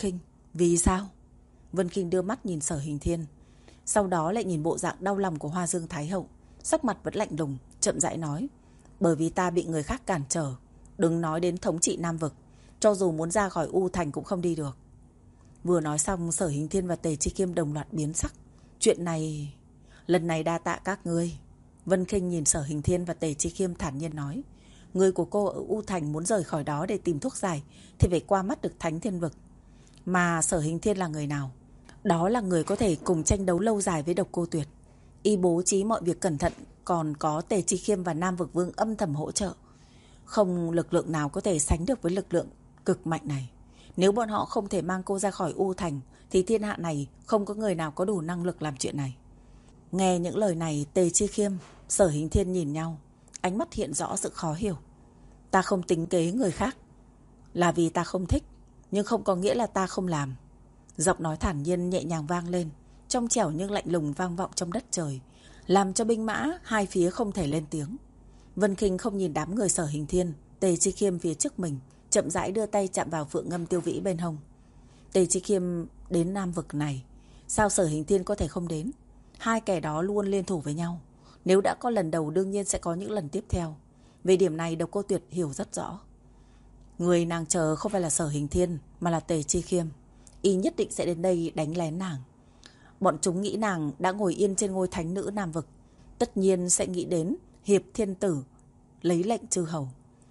Vì sao? Vân Kinh đưa mắt nhìn Sở Hình Thiên, sau đó lại nhìn bộ dạng đau lòng của Hoa Dương Thái Hậu, sắc mặt vẫn lạnh lùng, chậm rãi nói. Bởi vì ta bị người khác cản trở. Đừng nói đến thống trị Nam Vực, cho dù muốn ra khỏi U Thành cũng không đi được. Vừa nói xong, Sở Hình Thiên và Tề Chi Khiêm đồng loạt biến sắc. Chuyện này... Lần này đa tạ các ngươi. Vân Kinh nhìn Sở Hình Thiên và Tề Chi Khiêm thản nhiên nói. Người của cô ở U Thành muốn rời khỏi đó để tìm thuốc giải thì phải qua mắt được Thánh Thiên Vực. Mà Sở Hình Thiên là người nào? Đó là người có thể cùng tranh đấu lâu dài với Độc Cô Tuyệt. Y bố trí mọi việc cẩn thận, còn có Tề Chi Khiêm và Nam Vực Vương âm thầm hỗ trợ. Không lực lượng nào có thể sánh được với lực lượng cực mạnh này. Nếu bọn họ không thể mang cô ra khỏi U Thành thì thiên hạ này không có người nào có đủ năng lực làm chuyện này. Nghe những lời này, Tề Chi Khiêm, Sở Hình Thiên nhìn nhau, ánh mắt hiện rõ sự khó hiểu. Ta không tính kế người khác là vì ta không thích, nhưng không có nghĩa là ta không làm. Giọng nói thản nhiên nhẹ nhàng vang lên, trong trẻo nhưng lạnh lùng vang vọng trong đất trời, làm cho binh mã hai phía không thể lên tiếng. Vân Kinh không nhìn đám người Sở Hình Thiên, Tề Chi Khiêm phía trước mình, chậm rãi đưa tay chạm vào Phượng Ngâm Tiêu Vĩ bên hông. Tề Chi Khiêm đến Nam Vực này, sao Sở Hình Thiên có thể không đến? Hai kẻ đó luôn liên thủ với nhau. Nếu đã có lần đầu đương nhiên sẽ có những lần tiếp theo. Về điểm này Độc Cô Tuyệt hiểu rất rõ. Người nàng chờ không phải là Sở Hình Thiên mà là Tề Chi Khiêm. Y nhất định sẽ đến đây đánh lén nàng. Bọn chúng nghĩ nàng đã ngồi yên trên ngôi thánh nữ Nam Vực, tất nhiên sẽ nghĩ đến Hiệp Thiên Tử lấy lệnh chư hầu.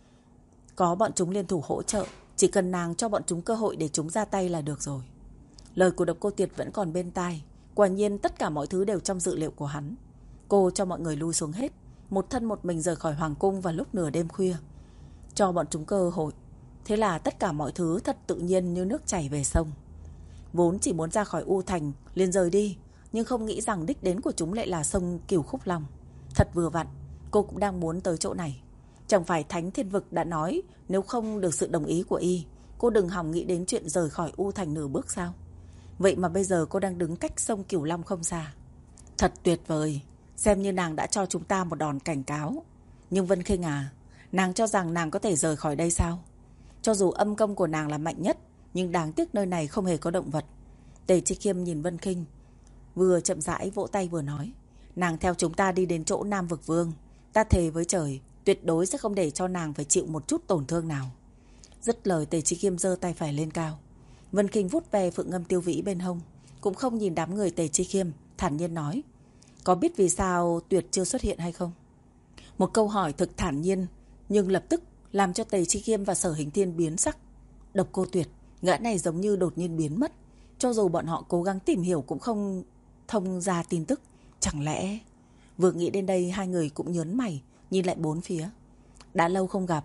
Có bọn chúng liên thủ hỗ trợ, chỉ cần nàng cho bọn chúng cơ hội để chúng ra tay là được rồi. Lời của Độc Cô Tuyệt vẫn còn bên tai. Quả nhiên tất cả mọi thứ đều trong dự liệu của hắn. Cô cho mọi người lui xuống hết, một thân một mình rời khỏi hoàng cung vào lúc nửa đêm khuya, cho bọn chúng cơ hội. Thế là tất cả mọi thứ thật tự nhiên như nước chảy về sông. Vốn chỉ muốn ra khỏi U Thành liền rời đi, nhưng không nghĩ rằng đích đến của chúng lại là sông Cửu Khúc Long. Thật vừa vặn, cô cũng đang muốn tới chỗ này. Chẳng phải Thánh Thiên Vực đã nói nếu không được sự đồng ý của y, cô đừng hòng nghĩ đến chuyện rời khỏi U Thành nửa bước sao? Vậy mà bây giờ cô đang đứng cách sông Cửu Long không xa. Thật tuyệt vời, xem như nàng đã cho chúng ta một đòn cảnh cáo. Nhưng Vân Kinh à, nàng cho rằng nàng có thể rời khỏi đây sao? Cho dù âm công của nàng là mạnh nhất, nhưng đáng tiếc nơi này không hề có động vật. Tề Chi Khiêm nhìn Vân Kinh, vừa chậm rãi vỗ tay vừa nói. Nàng theo chúng ta đi đến chỗ Nam Vực Vương, ta thề với trời, tuyệt đối sẽ không để cho nàng phải chịu một chút tổn thương nào. Dứt lời, Tề Chi Khiêm giơ tay phải lên cao. Vân Kinh vút về Phượng Ngâm Tiêu Vĩ bên hông, cũng không nhìn đám người Tề Chi Khiêm, thản nhiên nói. Có biết vì sao Tuyệt chưa xuất hiện hay không? Một câu hỏi thực thản nhiên, nhưng lập tức làm cho Tề Chi Khiêm và Sở Hình Thiên biến sắc. Độc Cô Tuyệt, gã này giống như đột nhiên biến mất. Cho dù bọn họ cố gắng tìm hiểu cũng không thông ra tin tức. Chẳng lẽ... Vừa nghĩ đến đây, hai người cũng nhớn mày, nhìn lại bốn phía. Đã lâu không gặp.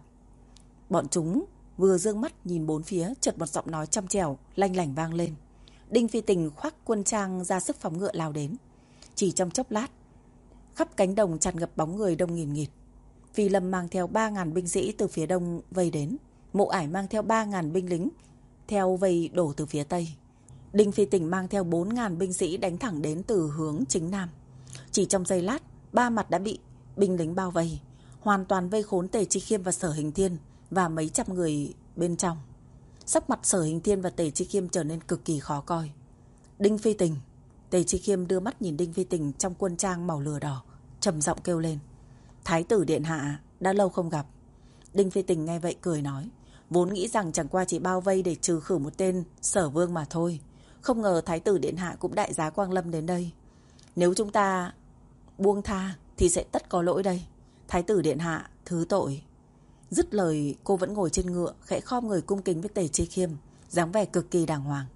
Bọn chúng vừa dương mắt nhìn bốn phía, chợt một giọng nói trong trẻo lanh lảnh vang lên. Đinh Phi Tình khoác quân trang ra sức phóng ngựa lao đến. Chỉ trong chốc lát, khắp cánh đồng tràn ngập bóng người đông nghìn nghịt. Phi Lâm mang theo ba ngàn binh sĩ từ phía đông vây đến. Mộ Ải mang theo ba ngàn binh lính theo vây đổ từ phía tây. Đinh Phi Tình mang theo bốn ngàn binh sĩ đánh thẳng đến từ hướng chính nam. Chỉ trong giây lát, ba mặt đã bị binh lính bao vây, hoàn toàn vây khốn Tề Chi Khiêm và Sở Hình Thiên và mấy trăm người bên trong. Sắc mặt Sở Hình Thiên và Tề Chi Khiêm trở nên cực kỳ khó coi. Đinh Phi Tình. Tề Chi Khiêm đưa mắt nhìn Đinh Phi Tình trong quân trang màu lửa đỏ, trầm giọng kêu lên. Thái tử điện hạ, đã lâu không gặp. Đinh Phi Tình nghe vậy cười nói. Vốn nghĩ rằng chẳng qua chỉ bao vây để trừ khử một tên Sở Vương mà thôi. Không ngờ Thái tử điện hạ cũng đại giá quang lâm đến đây. Nếu chúng ta buông tha thì sẽ tất có lỗi đây. Thái tử điện hạ, thứ tội. Dứt lời, cô vẫn ngồi trên ngựa, khẽ khom người cung kính với Tề Chi Khiêm, dáng vẻ cực kỳ đàng hoàng.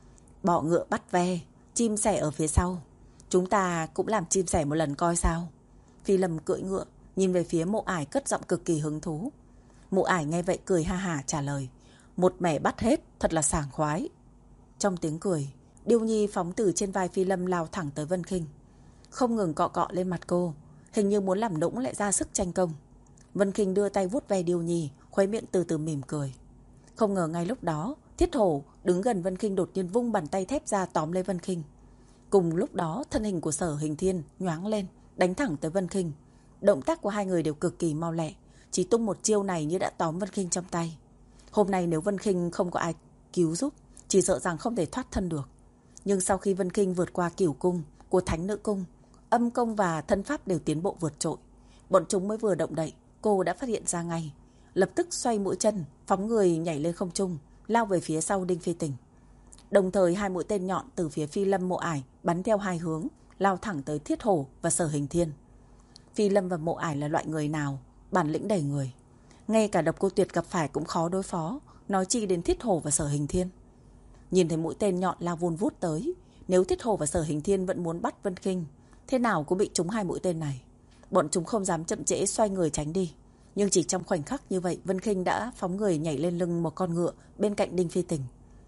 Bọ ngựa bắt ve, chim sẻ ở phía sau. Chúng ta cũng làm chim sẻ một lần coi sao. Phi Lâm cưỡi ngựa, nhìn về phía Mộ Ải cất giọng cực kỳ hứng thú. Mộ Ải nghe vậy cười ha hả trả lời. Một mẻ bắt hết, thật là sảng khoái. Trong tiếng cười, Điêu Nhi phóng từ trên vai Phi Lâm lao thẳng tới Vân Kinh, không ngừng cọ cọ lên mặt cô, hình như muốn làm nũng lại ra sức tranh công. Vân Kinh đưa tay vuốt ve Điêu Nhi, khuấy miệng từ từ mỉm cười. Không ngờ ngay lúc đó, Thiết Hổ đứng gần Vân Kinh đột nhiên vung bàn tay thép ra tóm lấy Vân Kinh. Cùng lúc đó, thân hình của Sở Hình Thiên nhoáng lên, đánh thẳng tới Vân Kinh. Động tác của hai người đều cực kỳ mau lẹ, chỉ tung một chiêu này như đã tóm Vân Kinh trong tay. Hôm nay nếu Vân Kinh không có ai cứu giúp, chỉ chỉ sợ rằng không thể thoát thân được. Nhưng sau khi Vân Kinh vượt qua cửu cung của Thánh Nữ Cung, âm công và thân pháp đều tiến bộ vượt trội. Bọn chúng mới vừa động đậy, cô đã phát hiện ra ngay. Lập tức xoay mũi chân, phóng người nhảy lên không trung, lao về phía sau Đinh Phi Tình. Đồng thời hai mũi tên nhọn từ phía Phi Lâm Mộ Ải bắn theo hai hướng, lao thẳng tới Thiết Hổ và Sở Hình Thiên. Phi Lâm và Mộ Ải là loại người nào, bản lĩnh đầy người. Ngay cả Độc Cô Tuyệt gặp phải cũng khó đối phó, nói chi đến Thiết Hổ và Sở Hình Thiên. Nhìn thấy mũi tên nhọn lao vun vút tới, nếu Thiết Hổ và Sở Hình Thiên vẫn muốn bắt Vân Kinh, thế nào cũng bị trúng hai mũi tên này. Bọn chúng không dám chậm trễ, xoay người tránh đi. Nhưng chỉ trong khoảnh khắc như vậy, Vân Kinh đã phóng người nhảy lên lưng một con ngựa bên cạnh Đinh Phi Tình.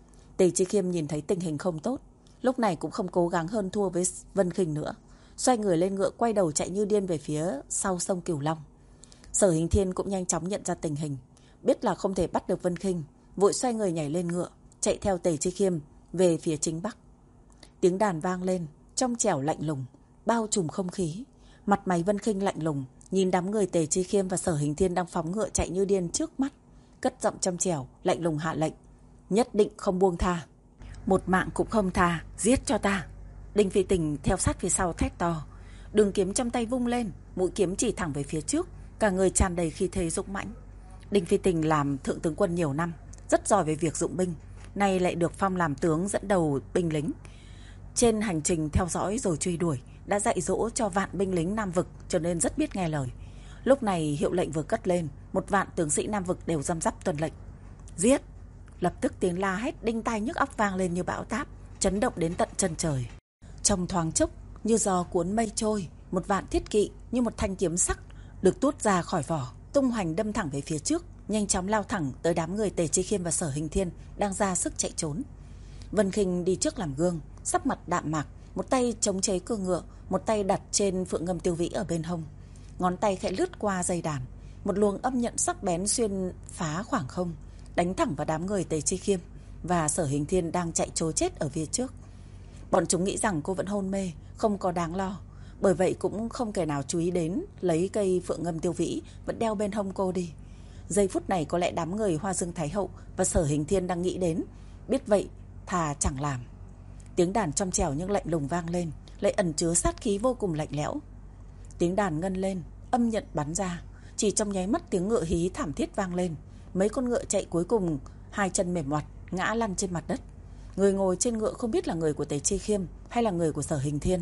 Tề Chi Khiêm nhìn thấy tình hình không tốt, lúc này cũng không cố gắng hơn thua với Vân Kinh nữa, xoay người lên ngựa quay đầu chạy như điên về phía sau sông Cửu Long. Sở Hình Thiên cũng nhanh chóng nhận ra tình hình, biết là không thể bắt được Vân Kinh, vội xoay người nhảy lên ngựa, chạy theo Tề Chi Khiêm về phía chính bắc. Tiếng đàn vang lên, trong trẻo lạnh lùng, bao trùm không khí. Mặt mày Vân Kinh lạnh lùng, nhìn đám người Tề Chi Khiêm và Sở Hình Thiên đang phóng ngựa chạy như điên trước mắt, cất giọng trong trẻo, lạnh lùng hạ lệnh: nhất định không buông tha, một mạng cũng không tha, giết cho ta. Đinh Phi Tình theo sát phía sau thét to, đường kiếm trong tay vung lên, mũi kiếm chỉ thẳng về phía trước, cả người tràn đầy khí thế dũng mãnh. Đinh Phi Tình làm thượng tướng quân nhiều năm, rất giỏi về việc dụng binh, nay lại được phong làm tướng dẫn đầu binh lính. Trên hành trình theo dõi rồi truy đuổi, đã dạy dỗ cho vạn binh lính Nam Vực, cho nên rất biết nghe lời. Lúc này hiệu lệnh vừa cất lên, một vạn tướng sĩ Nam Vực đều răm rắp tuân lệnh. Giết! Lập tức tiếng la hét đinh tai nhức óc vang lên như bão táp, chấn động đến tận chân trời. Trong thoáng chốc, như gió cuốn mây trôi, một vạn thiết kỵ như một thanh kiếm sắc được tuốt ra khỏi vỏ, tung hoành đâm thẳng về phía trước, nhanh chóng lao thẳng tới đám người Tề Chi Khiêm và Sở Hình Thiên đang ra sức chạy trốn. Vân Kinh đi trước làm gương, sắc mặt đạm mạc, một tay chống chế cương ngựa, một tay đặt trên phượng ngâm tiêu vĩ ở bên hông. Ngón tay khẽ lướt qua dây đàn, một luồng âm nhận sắc bén xuyên phá khoảng không, đánh thẳng vào đám người Tề Chi Khiêm và Sở Hình Thiên đang chạy trối chết ở phía trước. Bọn chúng nghĩ rằng cô vẫn hôn mê, không có đáng lo, bởi vậy cũng không kẻ nào chú ý đến, lấy cây phượng ngâm tiêu vĩ vẫn đeo bên hông cô đi. Giây phút này có lẽ đám người Hoa Dương Thái Hậu và Sở Hình Thiên đang nghĩ đến, biết vậy thà chẳng làm. Tiếng đàn trong trẻo nhưng lạnh lùng vang lên, lại ẩn chứa sát khí vô cùng lạnh lẽo. Tiếng đàn ngân lên, âm nhận bắn ra, chỉ trong nháy mắt tiếng ngựa hí thảm thiết vang lên. Mấy con ngựa chạy cuối cùng hai chân mềm oặt ngã lăn trên mặt đất. Người ngồi trên ngựa không biết là người của Tề Chi Khiêm hay là người của Sở Hình Thiên,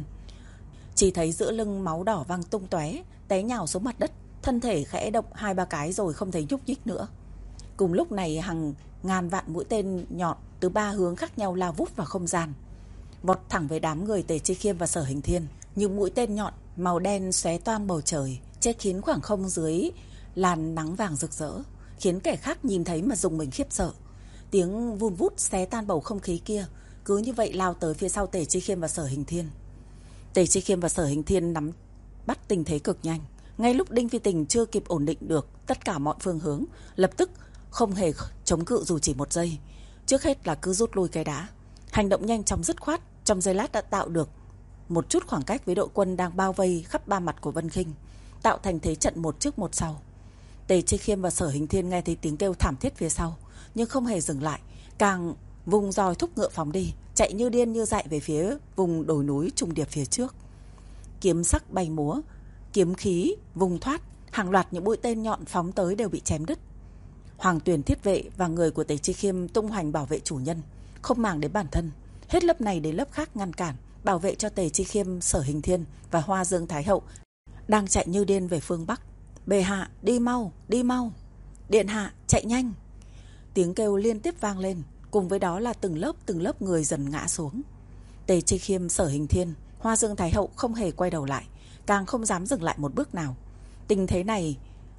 chỉ thấy giữa lưng máu đỏ văng tung tóe, té nhào xuống mặt đất, thân thể khẽ động hai ba cái rồi không thấy nhúc nhích nữa. Cùng lúc này hàng ngàn vạn mũi tên nhọn từ ba hướng khác nhau lao vút vào không gian, vọt thẳng về đám người Tề Chi Khiêm và Sở Hình Thiên. Những mũi tên nhọn màu đen xé toang bầu trời, che kín khoảng không dưới làn nắng vàng rực rỡ, khiến kẻ khác nhìn thấy mà rùng mình khiếp sợ. Tiếng vun vút xé tan bầu không khí kia cứ như vậy lao tới phía sau Tề Chi Khiêm và Sở Hình Thiên. Tề Chi Khiêm và Sở Hình Thiên nắm bắt tình thế cực nhanh. Ngay lúc Đinh Phi Tình chưa kịp ổn định được tất cả mọi phương hướng, lập tức không hề chống cự dù chỉ một giây. Trước hết là cứ rút lui cái đá. Hành động nhanh chóng dứt khoát, trong giây lát đã tạo được một chút khoảng cách với đội quân đang bao vây khắp ba mặt của Vân Kinh, tạo thành thế trận một trước một sau. Tề Chi Khiêm và Sở Hình Thiên nghe thấy tiếng kêu thảm thiết phía sau, nhưng không hề dừng lại, càng vùng roi thúc ngựa phóng đi, chạy như điên như dại về phía vùng đồi núi trùng điệp phía trước. Kiếm sắc bay múa, kiếm khí vùng thoát, hàng loạt những mũi tên nhọn phóng tới đều bị chém đứt. Hoàng Tuyền Thiết Vệ và người của Tề Chi Khiêm tung hoành bảo vệ chủ nhân, không màng đến bản thân, hết lớp này đến lớp khác ngăn cản, bảo vệ cho Tề Chi Khiêm, Sở Hình Thiên và Hoa Dương Thái Hậu đang chạy như điên về phương Bắc. Bệ hạ, đi mau, đi mau. Điện hạ, chạy nhanh. Tiếng kêu liên tiếp vang lên, cùng với đó là từng lớp từng lớp người dần ngã xuống. Tề Chi Khiêm, Sở Hình Thiên, Hoa Dương Thái Hậu không hề quay đầu lại, càng không dám dừng lại một bước nào. Tình thế này,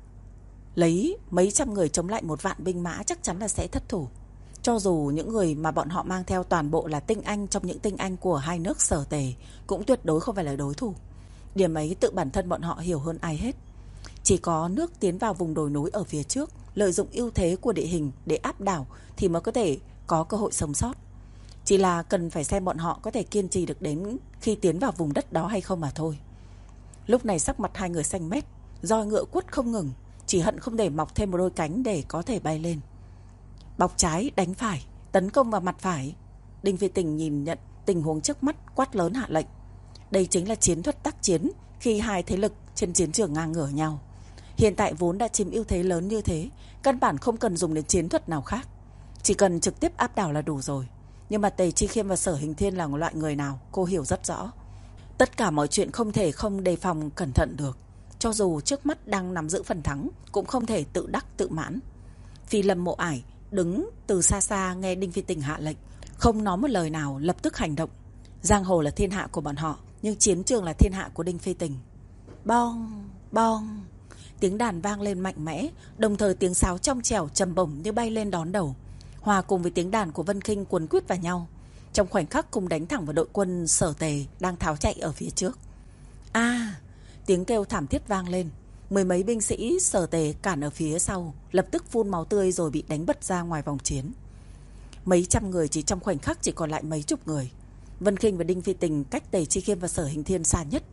lấy mấy trăm người chống lại một vạn binh mã chắc chắn là sẽ thất thủ. Cho dù những người mà bọn họ mang theo toàn bộ là tinh anh trong những tinh anh của hai nước Sở Tề, cũng tuyệt đối không phải là đối thủ. Điểm ấy tự bản thân bọn họ hiểu hơn ai hết. Chỉ có nước tiến vào vùng đồi núi ở phía trước, lợi dụng ưu thế của địa hình để áp đảo thì mới có thể có cơ hội sống sót. Chỉ là cần phải xem bọn họ có thể kiên trì được đến khi tiến vào vùng đất đó hay không mà thôi. Lúc này sắc mặt hai người xanh mét, roi ngựa quất không ngừng, chỉ hận không để mọc thêm một đôi cánh để có thể bay lên. Bọc trái đánh phải, tấn công vào mặt phải. Đinh Phi Tình nhìn nhận tình huống trước mắt, quát lớn hạ lệnh. Đây chính là chiến thuật tác chiến khi hai thế lực trên chiến trường ngang ngửa nhau. Hiện tại vốn đã chiếm ưu thế lớn như thế, căn bản không cần dùng đến chiến thuật nào khác, chỉ cần trực tiếp áp đảo là đủ rồi. Nhưng mà Tề Chi Khiêm và Sở Hình Thiên là loại người nào cô hiểu rất rõ. Tất cả mọi chuyện không thể không đề phòng cẩn thận được. Cho dù trước mắt đang nắm giữ phần thắng, cũng không thể tự đắc tự mãn. Phi Lâm Mộ Ải đứng từ xa xa nghe Đinh Phi Tình hạ lệnh, không nói một lời nào, lập tức hành động. Giang hồ là thiên hạ của bọn họ, nhưng chiến trường là thiên hạ của Đinh Phi Tình. Bong, bong. Tiếng đàn vang lên mạnh mẽ, đồng thời tiếng sáo trong trẻo trầm bổng như bay lên đón đầu, hòa cùng với tiếng đàn của Vân Khinh cuốn quýt vào nhau, trong khoảnh khắc cùng đánh thẳng vào đội quân Sở Tề đang tháo chạy ở phía trước. A, à, tiếng kêu thảm thiết vang lên. Mười mấy binh sĩ Sở Tề cản ở phía sau lập tức phun máu tươi rồi bị đánh bật ra ngoài vòng chiến. Mấy trăm người chỉ trong khoảnh khắc chỉ còn lại mấy chục người. Vân Khinh và Đinh Phi Tình cách Tề Chi Khiêm và Sở Hình Thiên xa nhất,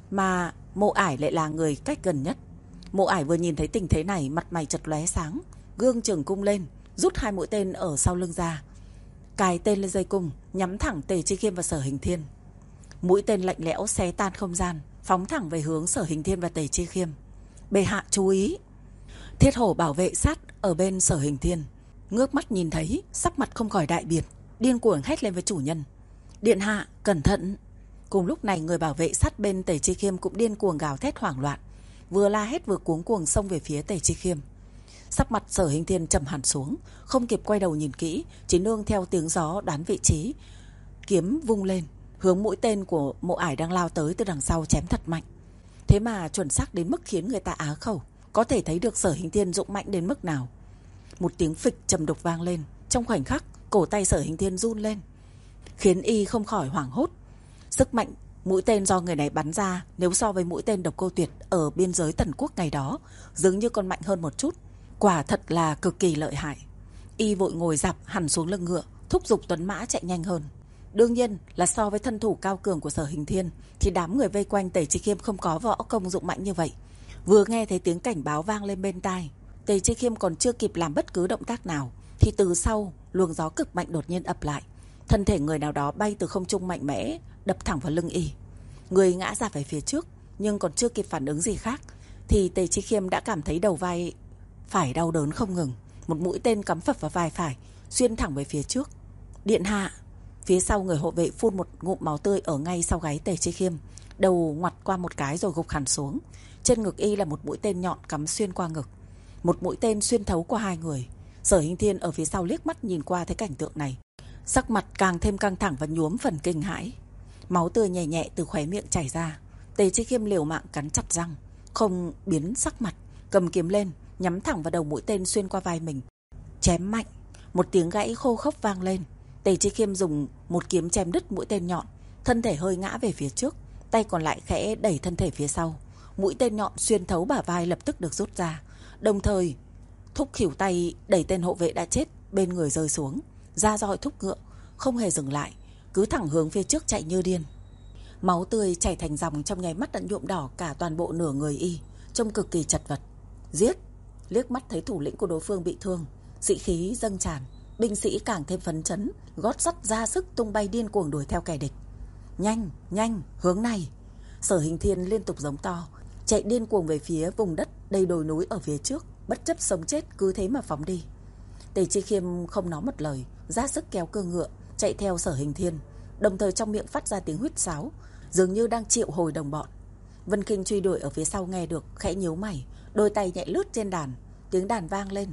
mà Mộ Ải lại là người cách gần nhất. Mộ Ải vừa nhìn thấy tình thế này, mặt mày chật lóe sáng, gương trường cung lên, rút hai mũi tên ở sau lưng ra, cài tên lên dây cung, nhắm thẳng Tề Chi Khiêm và Sở Hình Thiên. Mũi tên lạnh lẽo xé tan không gian, phóng thẳng về hướng Sở Hình Thiên và Tề Chi Khiêm. Bệ hạ chú ý! Thiết hổ bảo vệ sát ở bên Sở Hình Thiên ngước mắt nhìn thấy, sắc mặt không khỏi đại biệt, điên cuồng hét lên với chủ nhân. Điện hạ, cẩn thận! Cùng lúc này người bảo vệ sát bên Tề Chi Khiêm cũng điên cuồng gào thét hoảng loạn, vừa la hét vừa cuống cuồng xông về phía Tề Chi Khiêm. Sắc mặt Sở Hình Thiên trầm hẳn xuống, không kịp quay đầu nhìn kỹ, chỉ nương theo tiếng gió đoán vị trí, kiếm vung lên, hướng mũi tên của Mộ Ải đang lao tới từ đằng sau chém thật mạnh. Thế mà chuẩn xác đến mức khiến người ta á khẩu, có thể thấy được Sở Hình Thiên dũng mạnh đến mức nào. Một tiếng phịch trầm đục vang lên, trong khoảnh khắc cổ tay Sở Hình Thiên run lên, khiến y không khỏi hoảng hốt. Sức mạnh mũi tên do người này bắn ra, nếu so với mũi tên Độc Cô Tuyệt ở biên giới Tần Quốc ngày đó, dường như còn mạnh hơn một chút. Quả thật là cực kỳ lợi hại. Y vội ngồi dạp hẳn xuống lưng ngựa, thúc giục tuấn mã chạy nhanh hơn. Đương nhiên là so với thân thủ cao cường của Sở Hình Thiên thì đám người vây quanh Tề Chi Khiêm không có võ công dụng mạnh như vậy. Vừa nghe thấy tiếng cảnh báo vang lên bên tai, Tề Chi Khiêm còn chưa kịp làm bất cứ động tác nào thì từ sau luồng gió cực mạnh đột nhiên ập lại, thân thể người nào đó bay từ không trung mạnh mẽ đập thẳng vào lưng y. Người ngã ra về phía trước, nhưng còn chưa kịp phản ứng gì khác thì Tề Chi Khiêm đã cảm thấy đầu vai phải đau đớn không ngừng. Một mũi tên cắm phập vào vai phải, xuyên thẳng về phía trước. Điện hạ! Phía sau người hộ vệ phun một ngụm máu tươi ở ngay sau gáy Tề Chi Khiêm, đầu ngoặt qua một cái rồi gục hẳn xuống. Trên ngực y là một mũi tên nhọn cắm xuyên qua ngực, một mũi tên xuyên thấu qua hai người. Sở Hình Thiên ở phía sau liếc mắt nhìn qua thấy cảnh tượng này, sắc mặt càng thêm căng thẳng và nhuốm phần kinh hãi. Máu tươi nhẹ nhẹ từ khóe miệng chảy ra. Tề Chi Khiêm liều mạng cắn chặt răng, không biến sắc mặt, cầm kiếm lên, nhắm thẳng vào đầu mũi tên xuyên qua vai mình, chém mạnh. Một tiếng gãy khô khốc vang lên. Tề Chi Khiêm dùng một kiếm chém đứt mũi tên nhọn, thân thể hơi ngã về phía trước, tay còn lại khẽ đẩy thân thể phía sau. Mũi tên nhọn xuyên thấu bả vai lập tức được rút ra, đồng thời thúc khỉu tay đẩy tên hộ vệ đã chết bên người rơi xuống, ra roi thúc ngựa, không hề dừng lại, cứ thẳng hướng phía trước chạy như điên. Máu tươi chảy thành dòng, trong nháy mắt đã nhuộm đỏ cả toàn bộ nửa người y, trông cực kỳ chật vật. Giết! Liếc mắt thấy thủ lĩnh của đối phương bị thương, sĩ khí dâng tràn, binh sĩ càng thêm phấn chấn, gót sắt ra sức tung bay điên cuồng đuổi theo kẻ địch. Nhanh, nhanh, hướng này! Sở Hình Thiên liên tục giống to, chạy điên cuồng về phía vùng đất đầy đồi núi ở phía trước, bất chấp sống chết cứ thế mà phóng đi. Tề Chi Khiêm không nói một lời, ra sức kéo cương ngựa chạy theo Sở Hình Thiên, đồng thời trong miệng phát ra tiếng huýt sáo, dường như đang triệu hồi đồng bọn. Vân Khinh truy đuổi ở phía sau nghe được, khẽ nhíu mày, đôi tay nhẹ lướt trên đàn, tiếng đàn vang lên.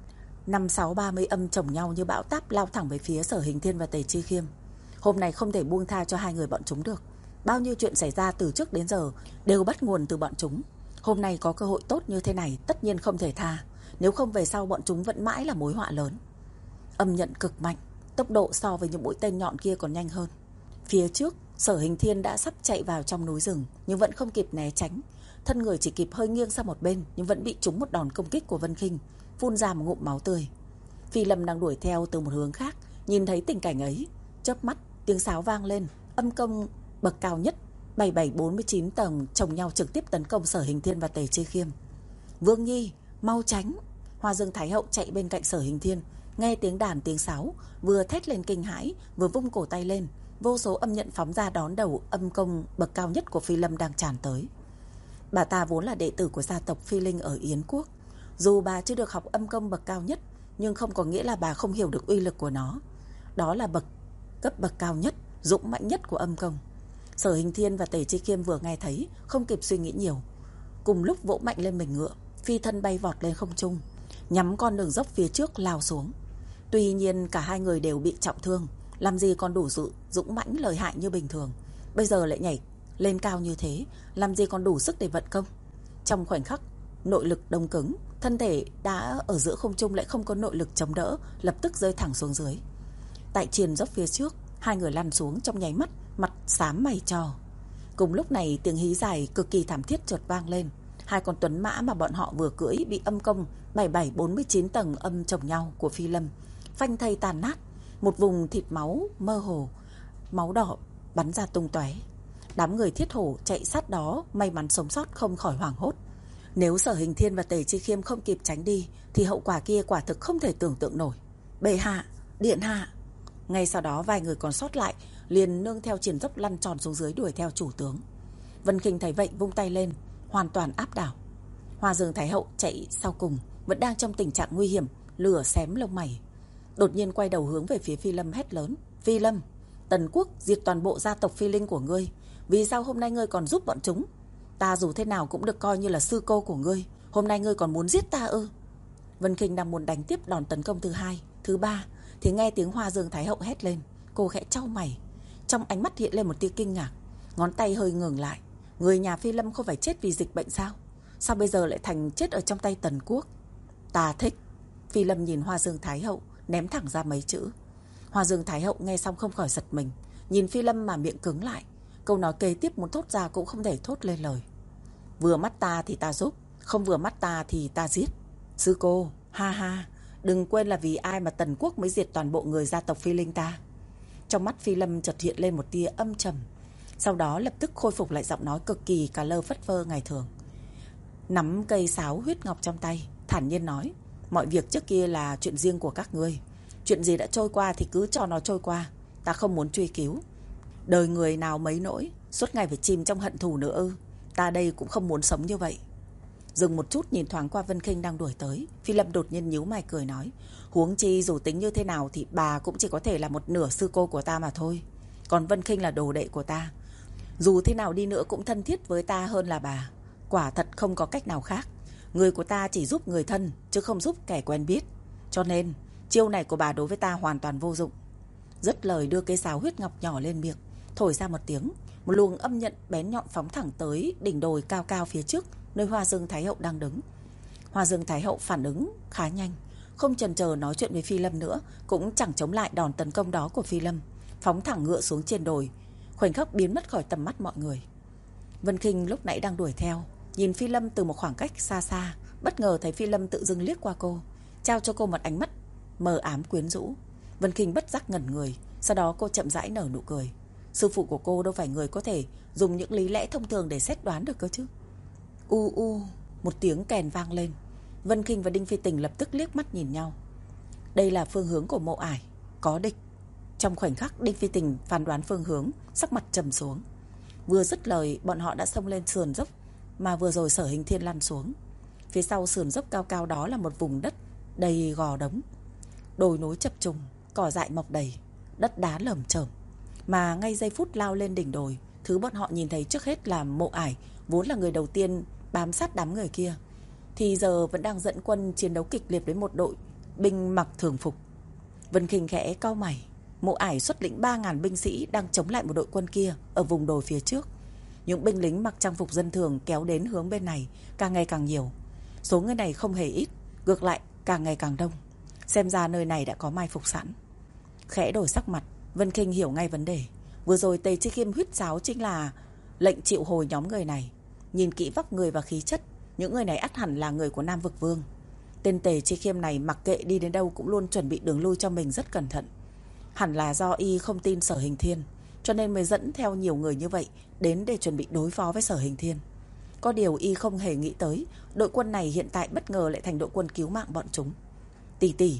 Năm sáu ba mươi âm chồng nhau như bão táp lao thẳng về phía Sở Hình Thiên và Tề Chi Khiêm. Hôm nay không thể buông tha cho hai người bọn chúng được. Bao nhiêu chuyện xảy ra từ trước đến giờ đều bắt nguồn từ bọn chúng. Hôm nay có cơ hội tốt như thế này tất nhiên không thể tha, nếu không về sau bọn chúng vẫn mãi là mối họa lớn. Âm nhận cực mạnh, tốc độ so với những mũi tên nhọn kia còn nhanh hơn. Phía trước, Sở Hình Thiên đã sắp chạy vào trong núi rừng, nhưng vẫn không kịp né tránh. Thân người chỉ kịp hơi nghiêng sang một bên, nhưng vẫn bị trúng một đòn công kích của Vân Khinh, phun ra một ngụm máu tươi. Phi Lâm đang đuổi theo từ một hướng khác, nhìn thấy tình cảnh ấy, chớp mắt tiếng sáo vang lên, âm công bậc cao nhất bảy bảy bốn mươi chín tầng chồng nhau trực tiếp tấn công Sở Hình Thiên và Tề Chi Khiêm. Vương Nhi, mau tránh! Hoa Dương Thái Hậu chạy bên cạnh Sở Hình Thiên, Nghe tiếng đàn tiếng sáo, vừa thét lên kinh hãi, vừa vung cổ tay lên, vô số âm nhận phóng ra đón đầu âm công bậc cao nhất của Phi Lâm đang tràn tới. Bà ta vốn là đệ tử của gia tộc Phi Linh ở Yến Quốc. Dù bà chưa được học âm công bậc cao nhất, nhưng không có nghĩa là bà không hiểu được uy lực của nó. Đó là bậc cấp bậc cao nhất, dũng mãnh nhất của âm công. Sở Hình Thiên và Tề Chi Khiêm vừa nghe thấy, không kịp suy nghĩ nhiều, cùng lúc vỗ mạnh lên mình ngựa, phi thân bay vọt lên không trung, nhắm con đường dốc phía trước lao xuống. Tuy nhiên cả hai người đều bị trọng thương, làm gì còn đủ sự dũng mãnh lợi hại như bình thường. Bây giờ lại nhảy lên cao như thế, làm gì còn đủ sức để vận công. Trong khoảnh khắc, nội lực đông cứng, thân thể đã ở giữa không trung lại không có nội lực chống đỡ, lập tức rơi thẳng xuống dưới. Tại triền dốc phía trước, hai người lăn xuống trong nháy mắt, mặt xám mày cho. Cùng lúc này tiếng hí dài cực kỳ thảm thiết chợt vang lên. Hai con tuấn mã mà bọn họ vừa cưỡi bị âm công bảy bảy bốn mươi chín tầng âm chồng nhau của Phi Lâm phanh thây tàn nát, một vùng thịt máu mơ hồ, máu đỏ bắn ra tung tóe. Đám người thiết hổ chạy sát đó may mắn sống sót không khỏi hoảng hốt. Nếu Sở Hình Thiên và Tề Chi Khiêm không kịp tránh đi thì hậu quả kia quả thực không thể tưởng tượng nổi. Bệ hạ, điện hạ. Ngay sau đó vài người còn sót lại liền nương theo triển dốc lăn tròn xuống dưới đuổi theo chủ tướng. Vân Khinh thấy vậy vung tay lên, hoàn toàn áp đảo. Hoa Dương Thái Hậu chạy sau cùng, vẫn đang trong tình trạng nguy hiểm, lửa xém lông mày. Đột nhiên quay đầu hướng về phía Phi Lâm hét lớn: Phi Lâm, Tần Quốc diệt toàn bộ gia tộc Phi Linh của ngươi, vì sao hôm nay ngươi còn giúp bọn chúng? Ta dù thế nào cũng được coi như là sư cô của ngươi, hôm nay ngươi còn muốn giết ta ư? Vân Khinh đang muốn đánh tiếp đòn tấn công thứ hai, thứ ba thì nghe tiếng Hoa Dương Thái Hậu hét lên. Cô khẽ chau mày, trong ánh mắt hiện lên một tia kinh ngạc, ngón tay hơi ngừng lại. Người nhà Phi Lâm không phải chết vì dịch bệnh sao? Sao bây giờ lại thành chết ở trong tay Tần Quốc? Ta thích. Phi Lâm nhìn Hoa Dương Thái Hậu, ném thẳng ra mấy chữ. Hoa Dương Thái Hậu nghe xong không khỏi giật mình, nhìn Phi Lâm mà miệng cứng lại. Câu nói kế tiếp muốn thốt ra cũng không thể thốt lên lời. Vừa mắt ta thì ta giúp, không vừa mắt ta thì ta giết. Sư cô, ha ha, đừng quên là vì ai mà Tần Quốc mới diệt toàn bộ người gia tộc Phi Linh ta. Trong mắt Phi Lâm chợt hiện lên một tia âm trầm, sau đó lập tức khôi phục lại giọng nói cực kỳ cà lơ phất phơ ngày thường. Nắm cây sáo huyết ngọc trong tay, thản nhiên nói: mọi việc trước kia là chuyện riêng của các ngươi. Chuyện gì đã trôi qua thì cứ cho nó trôi qua, ta không muốn truy cứu. Đời người nào mấy nỗi, suốt ngày phải chìm trong hận thù nữa ư? Ta đây cũng không muốn sống như vậy. Dừng một chút nhìn thoáng qua Vân Khinh đang đuổi tới, Phi Lâm đột nhiên nhíu mày cười nói: huống chi dù tính như thế nào thì bà cũng chỉ có thể là một nửa sư cô của ta mà thôi. Còn Vân Khinh là đồ đệ của ta, dù thế nào đi nữa cũng thân thiết với ta hơn là bà. Quả thật không có cách nào khác. Người của ta chỉ giúp người thân, chứ không giúp kẻ quen biết. Cho nên chiêu này của bà đối với ta hoàn toàn vô dụng. Dứt lời đưa cây sáo huyết ngọc nhỏ lên miệng, thổi ra một tiếng, một luồng âm nhận bén nhọn phóng thẳng tới đỉnh đồi cao cao phía trước, nơi Hoa Dương Thái Hậu đang đứng. Hoa Dương Thái Hậu phản ứng khá nhanh, không chần chờ nói chuyện với Phi Lâm nữa, cũng chẳng chống lại đòn tấn công đó của Phi Lâm, phóng thẳng ngựa xuống trên đồi, khoảnh khắc biến mất khỏi tầm mắt mọi người. Vân Khinh lúc nãy đang đuổi theo, nhìn Phi Lâm từ một khoảng cách xa xa, bất ngờ thấy Phi Lâm tự dưng liếc qua cô, trao cho cô một ánh mắt mờ ám quyến rũ. Vân Khinh bất giác ngẩn người, sau đó cô chậm rãi nở nụ cười. Sư phụ của cô đâu phải người có thể dùng những lý lẽ thông thường để xét đoán được cơ chứ. U u, một tiếng kèn vang lên. Vân Khinh và Đinh Phi Tình lập tức liếc mắt nhìn nhau. Đây là phương hướng của Mộ Ải, có địch. Trong khoảnh khắc Đinh Phi Tình phán đoán phương hướng, sắc mặt trầm xuống. Vừa dứt lời, bọn họ đã xông lên sườn dốc mà vừa rồi Sở Hình Thiên lăn xuống. Phía sau sườn dốc cao cao đó là một vùng đất đầy gò đống, đồi núi chập trùng, cỏ dại mọc đầy, đất đá lởm chởm. Mà ngay giây phút lao lên đỉnh đồi, thứ bọn họ nhìn thấy trước hết là Mộ Ải, vốn là người đầu tiên bám sát đám người kia, thì giờ vẫn đang dẫn quân chiến đấu kịch liệt với một đội binh mặc thường phục. Vân Khinh khẽ cau mày. Mộ Ải xuất lĩnh ba ngàn binh sĩ đang chống lại một đội quân kia ở vùng đồi phía trước. Những binh lính mặc trang phục dân thường kéo đến hướng bên này càng ngày càng nhiều. Số người này không hề ít, ngược lại càng ngày càng đông. Xem ra nơi này đã có mai phục sẵn. Khẽ đổi sắc mặt, Vân Khinh hiểu ngay vấn đề. Vừa rồi Tề Chi Khiêm huýt sáo chính là lệnh triệu hồi nhóm người này. Nhìn kỹ vóc người và khí chất, những người này ắt hẳn là người của Nam Vực Vương. Tên Tề Chi Khiêm này mặc kệ đi đến đâu cũng luôn chuẩn bị đường lui cho mình rất cẩn thận. Hẳn là do y không tin Sở Hình Thiên, cho nên mới dẫn theo nhiều người như vậy đến để chuẩn bị đối phó với Sở Hình Thiên. Có điều y không hề nghĩ tới đội quân này hiện tại bất ngờ lại thành đội quân cứu mạng bọn chúng. Tỷ tỷ,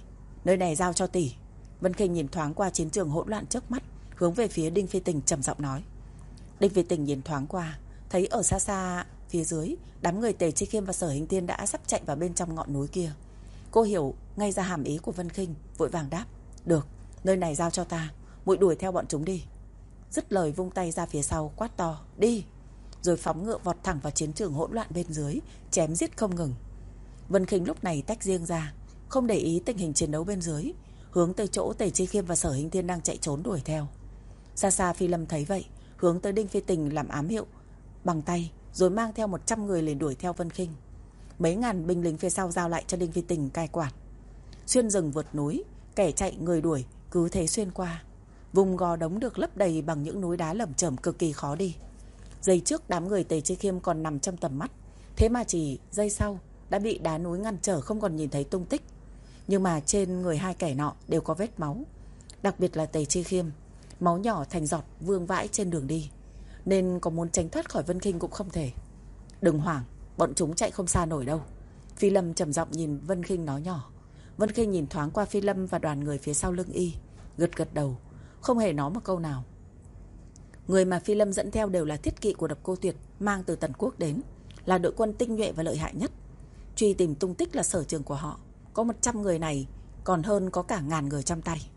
Nơi này giao cho tỷ. Vân Khinh nhìn thoáng qua chiến trường hỗn loạn trước mắt, hướng về phía Đinh Phi Tình trầm giọng nói. Đinh Phi Tình nhìn thoáng qua, thấy ở xa xa phía dưới, đám người Tề Chi Khiêm và Sở Hình Thiên đã sắp chạy vào bên trong ngọn núi kia. Cô hiểu ngay ra hàm ý của Vân Khinh, vội vàng đáp. Được, nơi này giao cho ta, muội đuổi theo bọn chúng đi. Dứt lời vung tay ra phía sau quát to, đi. Rồi phóng ngựa vọt thẳng vào chiến trường hỗn loạn bên dưới, chém giết không ngừng. Vân Khinh lúc này tách riêng ra, không để ý tình hình chiến đấu bên dưới, hướng tới chỗ Tề Chi Khiêm và Sở Hình Thiên đang chạy trốn đuổi theo. Xa xa Phi Lâm thấy vậy, hướng tới Đinh Phi Tình làm ám hiệu bằng tay, rồi mang theo một trăm người liền đuổi theo Vân Khinh. Mấy ngàn binh lính phía sau giao lại cho Đinh Phi Tình cai quản. Xuyên rừng vượt núi, kẻ chạy người đuổi cứ thế xuyên qua. Vùng gò đống được lấp đầy bằng những núi đá lởm chởm cực kỳ khó đi. Giây trước đám người Tề Chi Khiêm còn nằm trong tầm mắt, thế mà chỉ giây sau đã bị đá núi ngăn trở, không còn nhìn thấy tung tích. Nhưng mà trên người hai kẻ nọ đều có vết máu, đặc biệt là Tề Chi Khiêm, máu nhỏ thành giọt vương vãi trên đường đi, nên có muốn tránh thoát khỏi Vân Khinh cũng không thể. Đừng hoảng, bọn chúng chạy không xa nổi đâu. Phi Lâm trầm giọng nhìn Vân Khinh nói nhỏ. Vân Khinh nhìn thoáng qua Phi Lâm và đoàn người phía sau lưng y, gật gật đầu, không hề nói một câu nào. Người mà Phi Lâm dẫn theo đều là thiết kỵ của Độc Cô Tuyệt mang từ Tần Quốc đến, là đội quân tinh nhuệ và lợi hại nhất. Truy tìm tung tích là sở trường của họ. Có một trăm người này còn hơn có cả ngàn người trong tay.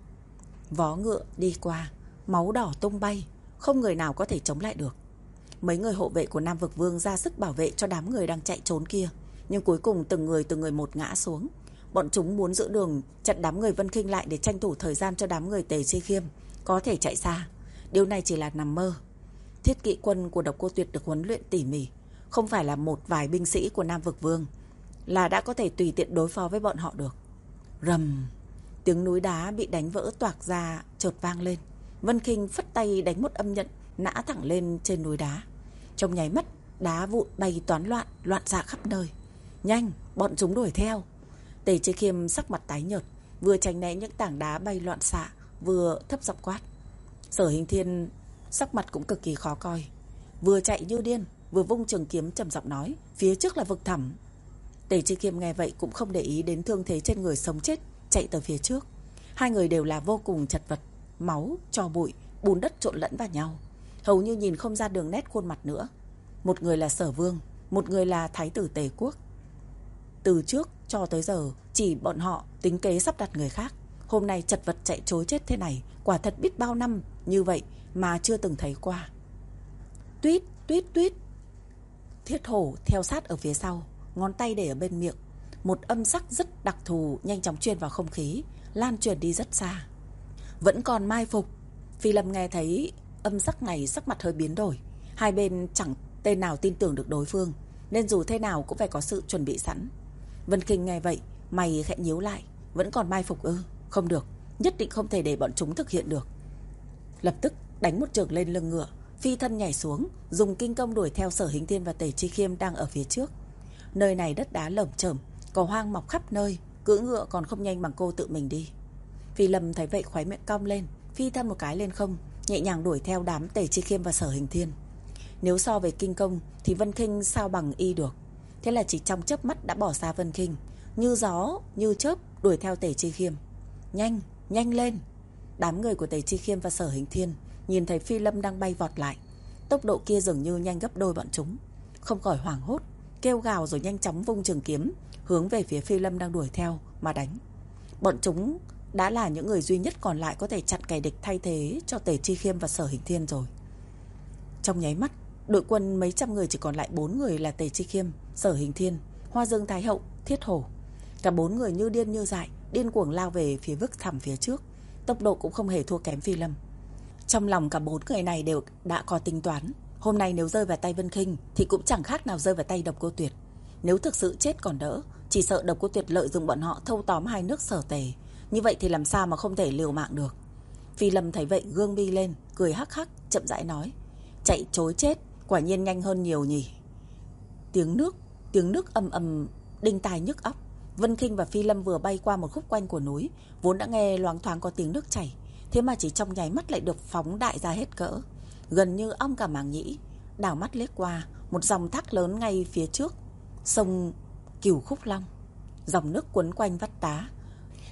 Vó ngựa đi qua, máu đỏ tung bay, không người nào có thể chống lại được. Mấy người hộ vệ của Nam Vực Vương ra sức bảo vệ cho đám người đang chạy trốn kia, nhưng cuối cùng từng người từng người một ngã xuống. Bọn chúng muốn giữ đường chặn đám người Vân Khinh lại để tranh thủ thời gian cho đám người Tề Chi Khiêm có thể chạy xa. Điều này chỉ là nằm mơ. Thiết kỵ quân của Độc Cô Tuyệt được huấn luyện tỉ mỉ, không phải là một vài binh sĩ của Nam Vực Vương là đã có thể tùy tiện đối phó với bọn họ được. Rầm, tiếng núi đá bị đánh vỡ toạc ra chợt vang lên. Vân Khinh phất tay đánh một âm nhận nã thẳng lên trên núi đá. Trong nháy mắt, đá vụn bay toán loạn, loạn xạ khắp nơi. Nhanh, bọn chúng đuổi theo. Tề Chi Khiêm sắc mặt tái nhợt, vừa tránh né những tảng đá bay loạn xạ, vừa thấp giọng quát. Sở Hình Thiên sắc mặt cũng cực kỳ khó coi, vừa chạy như điên, vừa vung trường kiếm trầm giọng nói, phía trước là vực thẳm. Tề Chi Khiêm nghe vậy cũng không để ý đến thương thế trên người sống chết, chạy tới phía trước. Hai người đều là vô cùng chật vật, máu, tro bụi, bùn đất trộn lẫn vào nhau, hầu như nhìn không ra đường nét khuôn mặt nữa. Một người là Sở Vương, một người là Thái tử Tề Quốc. Từ trước cho tới giờ chỉ bọn họ tính kế sắp đặt người khác. Hôm nay chật vật chạy trối chết thế này, quả thật biết bao năm như vậy mà chưa từng thấy qua. Tuýt, tuýt, tuýt. Thiết hổ theo sát ở phía sau, ngón tay để ở bên miệng. Một âm sắc rất đặc thù nhanh chóng truyền vào không khí, lan truyền đi rất xa. Vẫn còn mai phục. Phi Lâm nghe thấy âm sắc này, sắc mặt hơi biến đổi. Hai bên chẳng tên nào tin tưởng được đối phương, nên dù thế nào cũng phải có sự chuẩn bị sẵn. Vân Khinh nghe vậy, mày khẽ nhíu lại. Vẫn còn mai phục ư? Không được, nhất định không thể để bọn chúng thực hiện được. Lập tức đánh một chưởng lên lưng ngựa, phi thân nhảy xuống, dùng kinh công đuổi theo Sở Hình Thiên và Tề Chi Khiêm đang ở phía trước. Nơi này đất đá lởm chởm, cỏ hoang mọc khắp nơi, cưỡi ngựa còn không nhanh bằng cô tự mình đi. Phi Lâm thấy vậy khóe miệng cong lên, phi thân một cái lên không, nhẹ nhàng đuổi theo đám Tề Chi Khiêm và Sở Hình Thiên. Nếu so về kinh công thì Vân Khinh sao bằng y được. Thế là chỉ trong chớp mắt đã bỏ xa Vân Khinh, như gió như chớp đuổi theo Tề Chi Khiêm. Nhanh, nhanh lên. Đám người của Tề Chi Khiêm và Sở Hình Thiên nhìn thấy Phi Lâm đang bay vọt lại, tốc độ kia dường như nhanh gấp đôi bọn chúng, không khỏi hoảng hốt, kêu gào rồi nhanh chóng vung trường kiếm hướng về phía Phi Lâm đang đuổi theo mà đánh. Bọn chúng đã là những người duy nhất còn lại có thể chặn kẻ địch thay thế cho Tề Chi Khiêm và Sở Hình Thiên rồi. Trong nháy mắt, đội quân mấy trăm người chỉ còn lại bốn người là Tề Chi Khiêm, Sở Hình Thiên, Hoa Dương Thái Hậu, Thiết Hổ. Cả bốn người như điên như dại, điên cuồng lao về phía vực thẳm phía trước, tốc độ cũng không hề thua kém Phi Lâm. Trong lòng cả bốn người này đều đã có tính toán, hôm nay nếu rơi vào tay Vân Khinh thì cũng chẳng khác nào rơi vào tay Độc Cô Tuyệt. Nếu thực sự chết còn đỡ, chỉ sợ Độc Cô Tuyệt lợi dụng bọn họ thâu tóm hai nước Sở Tề, như vậy thì làm sao mà không thể liều mạng được. Phi Lâm thấy vậy gương mi lên, cười hắc hắc, chậm rãi nói, chạy trối chết quả nhiên nhanh hơn nhiều nhỉ. Tiếng nước, tiếng nước ầm ầm đinh tai nhức óc. Vân Khinh và Phi Lâm vừa bay qua một khúc quanh của núi, vốn đã nghe loáng thoáng có tiếng nước chảy, thế mà chỉ trong nháy mắt lại được phóng đại ra hết cỡ, gần như ong cả màng nhĩ. Đảo mắt liếc qua, một dòng thác lớn ngay phía trước, sông Cửu Khúc Long. Dòng nước quấn quanh vách đá,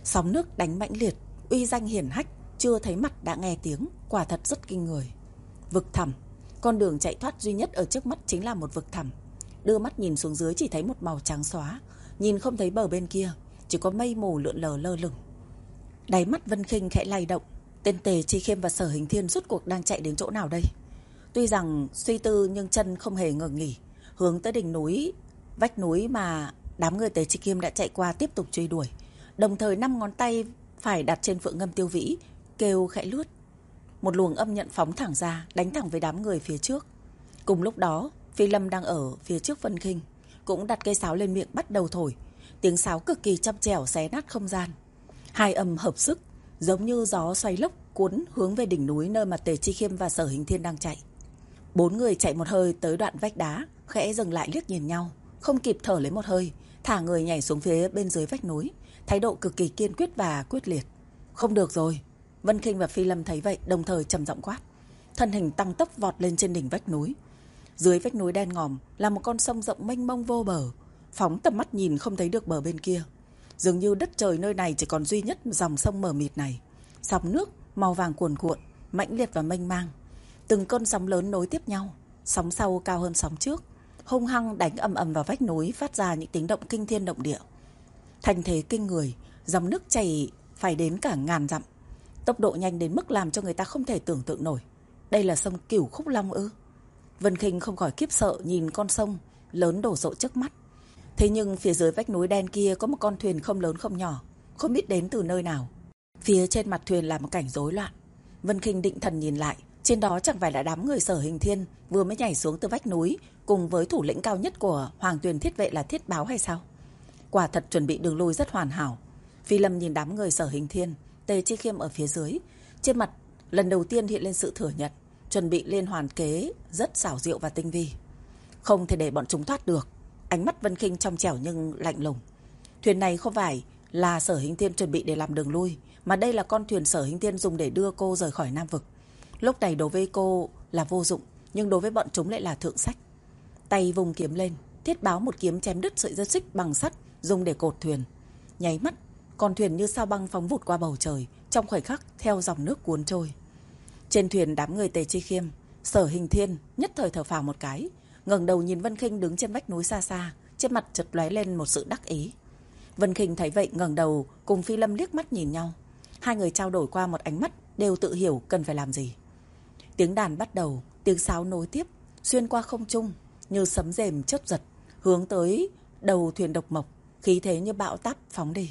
Sóng nước đánh mãnh liệt, uy danh hiển hách, chưa thấy mặt đã nghe tiếng, quả thật rất kinh người. Vực thẳm, con đường chạy thoát duy nhất ở trước mắt chính là một vực thẳm. Đưa mắt nhìn xuống dưới chỉ thấy một màu trắng xóa, nhìn không thấy bờ bên kia, chỉ có mây mù lượn lờ lơ lửng. Đáy mắt Vân Khinh khẽ lay động, tên Tề Chi Khiêm và Sở Hình Thiên rốt cuộc đang chạy đến chỗ nào đây? Tuy rằng suy tư nhưng chân không hề ngừng nghỉ, hướng tới đỉnh núi, vách núi mà đám người Tề Chi Khiêm đã chạy qua tiếp tục truy đuổi. Đồng thời năm ngón tay phải đặt trên phượng ngâm tiêu vĩ, kêu khẽ lướt. Một luồng âm nhận phóng thẳng ra, đánh thẳng với đám người phía trước. Cùng lúc đó, Phi Lâm đang ở phía trước Vân Khinh, cũng đặt cây sáo lên miệng bắt đầu thổi. Tiếng sáo cực kỳ chăm chẻo xé nát không gian. Hai âm hợp sức, giống như gió xoay lốc cuốn hướng về đỉnh núi nơi mà Tề Chi Khiêm và Sở Hình Thiên đang chạy. Bốn người chạy một hơi tới đoạn vách đá, khẽ dừng lại liếc nhìn nhau, không kịp thở lấy một hơi, thả người nhảy xuống phía bên dưới vách núi, thái độ cực kỳ kiên quyết và quyết liệt. Không được rồi. Vân Khinh và Phi Lâm thấy vậy, đồng thời trầm giọng quát. Thân hình tăng tốc vọt lên trên đỉnh vách núi. Dưới vách núi đen ngòm là một con sông rộng mênh mông vô bờ, phóng tầm mắt nhìn không thấy được bờ bên kia. Dường như đất trời nơi này chỉ còn duy nhất dòng sông mờ mịt này. Sóng nước màu vàng cuồn cuộn, mãnh liệt và mênh mang. Từng cơn sóng lớn nối tiếp nhau, sóng sau cao hơn sóng trước, hung hăng đánh ầm ầm vào vách núi, phát ra những tiếng động kinh thiên động địa. Thành thế kinh người, dòng nước chảy phải đến cả ngàn dặm, tốc độ nhanh đến mức làm cho người ta không thể tưởng tượng nổi. Đây là sông Cửu Khúc Long ư? Vân Khinh không khỏi khiếp sợ nhìn con sông lớn đổ rộ trước mắt. Thế nhưng phía dưới vách núi đen kia có một con thuyền không lớn không nhỏ, không biết đến từ nơi nào. Phía trên mặt thuyền là một cảnh rối loạn. Vân Khinh định thần nhìn lại, trên đó chẳng phải là đám người Sở Hình Thiên vừa mới nhảy xuống từ vách núi cùng với thủ lĩnh cao nhất của Hoàng Tuyền Thiết Vệ là Thiết Báo hay sao? Quả thật chuẩn bị đường lui rất hoàn hảo. Phi Lâm nhìn đám người Sở Hình Thiên, Tề Chi Khiêm ở phía dưới, trên mặt lần đầu tiên hiện lên sự thừa nhận, chuẩn bị liên hoàn kế rất xảo diệu và tinh vi. Không thể để bọn chúng thoát được. Ánh mắt Vân Khinh trong trẻo nhưng lạnh lùng. Thuyền này không phải là Sở Hình Thiên chuẩn bị để làm đường lui, mà đây là con thuyền Sở Hình Thiên dùng để đưa cô rời khỏi Nam Vực. Lúc này đối với cô là vô dụng, nhưng đối với bọn chúng lại là thượng sách. Tay vùng kiếm lên, Thiết Báo một kiếm chém đứt sợi dây xích bằng sắt dùng để cột thuyền. Nháy mắt, con thuyền như sao băng phóng vụt qua bầu trời, trong khoảnh khắc theo dòng nước cuốn trôi. Trên thuyền đám người Tề Chi Khiêm, Sở Hình Thiên nhất thời thở phào một cái, ngẩng đầu nhìn Vân Khinh đứng trên vách núi xa xa, trên mặt chợt lóe lên một sự đắc ý. Vân Khinh thấy vậy ngẩng đầu cùng Phi Lâm liếc mắt nhìn nhau. Hai người trao đổi qua một ánh mắt, đều tự hiểu cần phải làm gì. Tiếng đàn bắt đầu, tiếng sáo nối tiếp, xuyên qua không trung như sấm rền chớp giật, hướng tới đầu thuyền độc mộc, khí thế như bão táp phóng đi.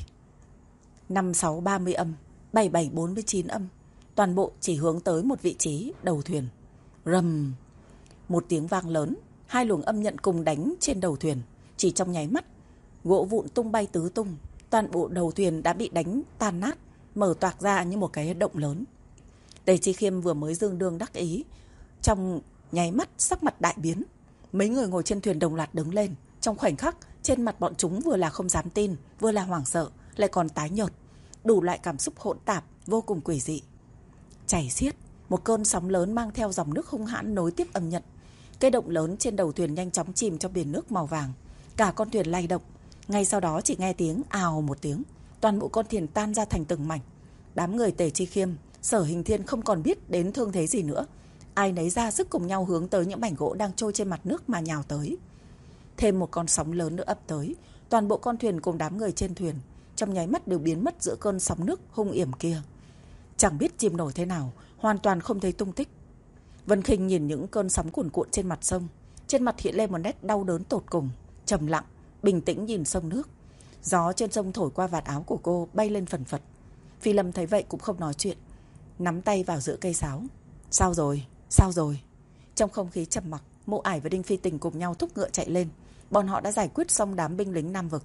Năm sáu ba mươi âm, bảy bảy bốn mươi chín âm, toàn bộ chỉ hướng tới một vị trí đầu thuyền. Rầm, một tiếng vang lớn, hai luồng âm nhận cùng đánh trên đầu thuyền, chỉ trong nháy mắt, gỗ vụn tung bay tứ tung, toàn bộ đầu thuyền đã bị đánh tan nát, mở toạc ra như một cái động lớn. Tề Chi Khiêm vừa mới dương đương đắc ý, trong nháy mắt sắc mặt đại biến. Mấy người ngồi trên thuyền đồng loạt đứng lên, trong khoảnh khắc trên mặt bọn chúng vừa là không dám tin, vừa là hoảng sợ, lại còn tái nhợt, đủ loại cảm xúc hỗn tạp, vô cùng quỷ dị. Chảy xiết, một cơn sóng lớn mang theo dòng nước hung hãn nối tiếp âm nhận. Cái động lớn trên đầu thuyền nhanh chóng chìm trong biển nước màu vàng, cả con thuyền lay động. Ngay sau đó chỉ nghe tiếng ào một tiếng, toàn bộ con thuyền tan ra thành từng mảnh. Đám người Tề Chi Khiêm, Sở Hình Thiên không còn biết đến thương thế gì nữa, ai nấy ra sức cùng nhau hướng tới những mảnh gỗ đang trôi trên mặt nước mà nhào tới. Thêm một con sóng lớn nữa ập tới, toàn bộ con thuyền cùng đám người trên thuyền trong nháy mắt đều biến mất giữa cơn sóng nước hung yểm kia. Chẳng biết chìm nổi thế nào, hoàn toàn không thấy tung tích. Vân Khinh nhìn những cơn sóng cuồn cuộn trên mặt sông, trên mặt hiện lên một nét đau đớn tột cùng, trầm lặng, bình tĩnh nhìn sông nước. Gió trên sông thổi qua vạt áo của cô bay lên phần phật. Phi Lâm thấy vậy cũng không nói chuyện, nắm tay vào giữa cây sáo. Sao rồi? Sao rồi? Trong không khí trầm mặc, Mộ Ải và Đinh Phi Tình cùng nhau thúc ngựa chạy lên. Bọn họ đã giải quyết xong đám binh lính Nam Vực.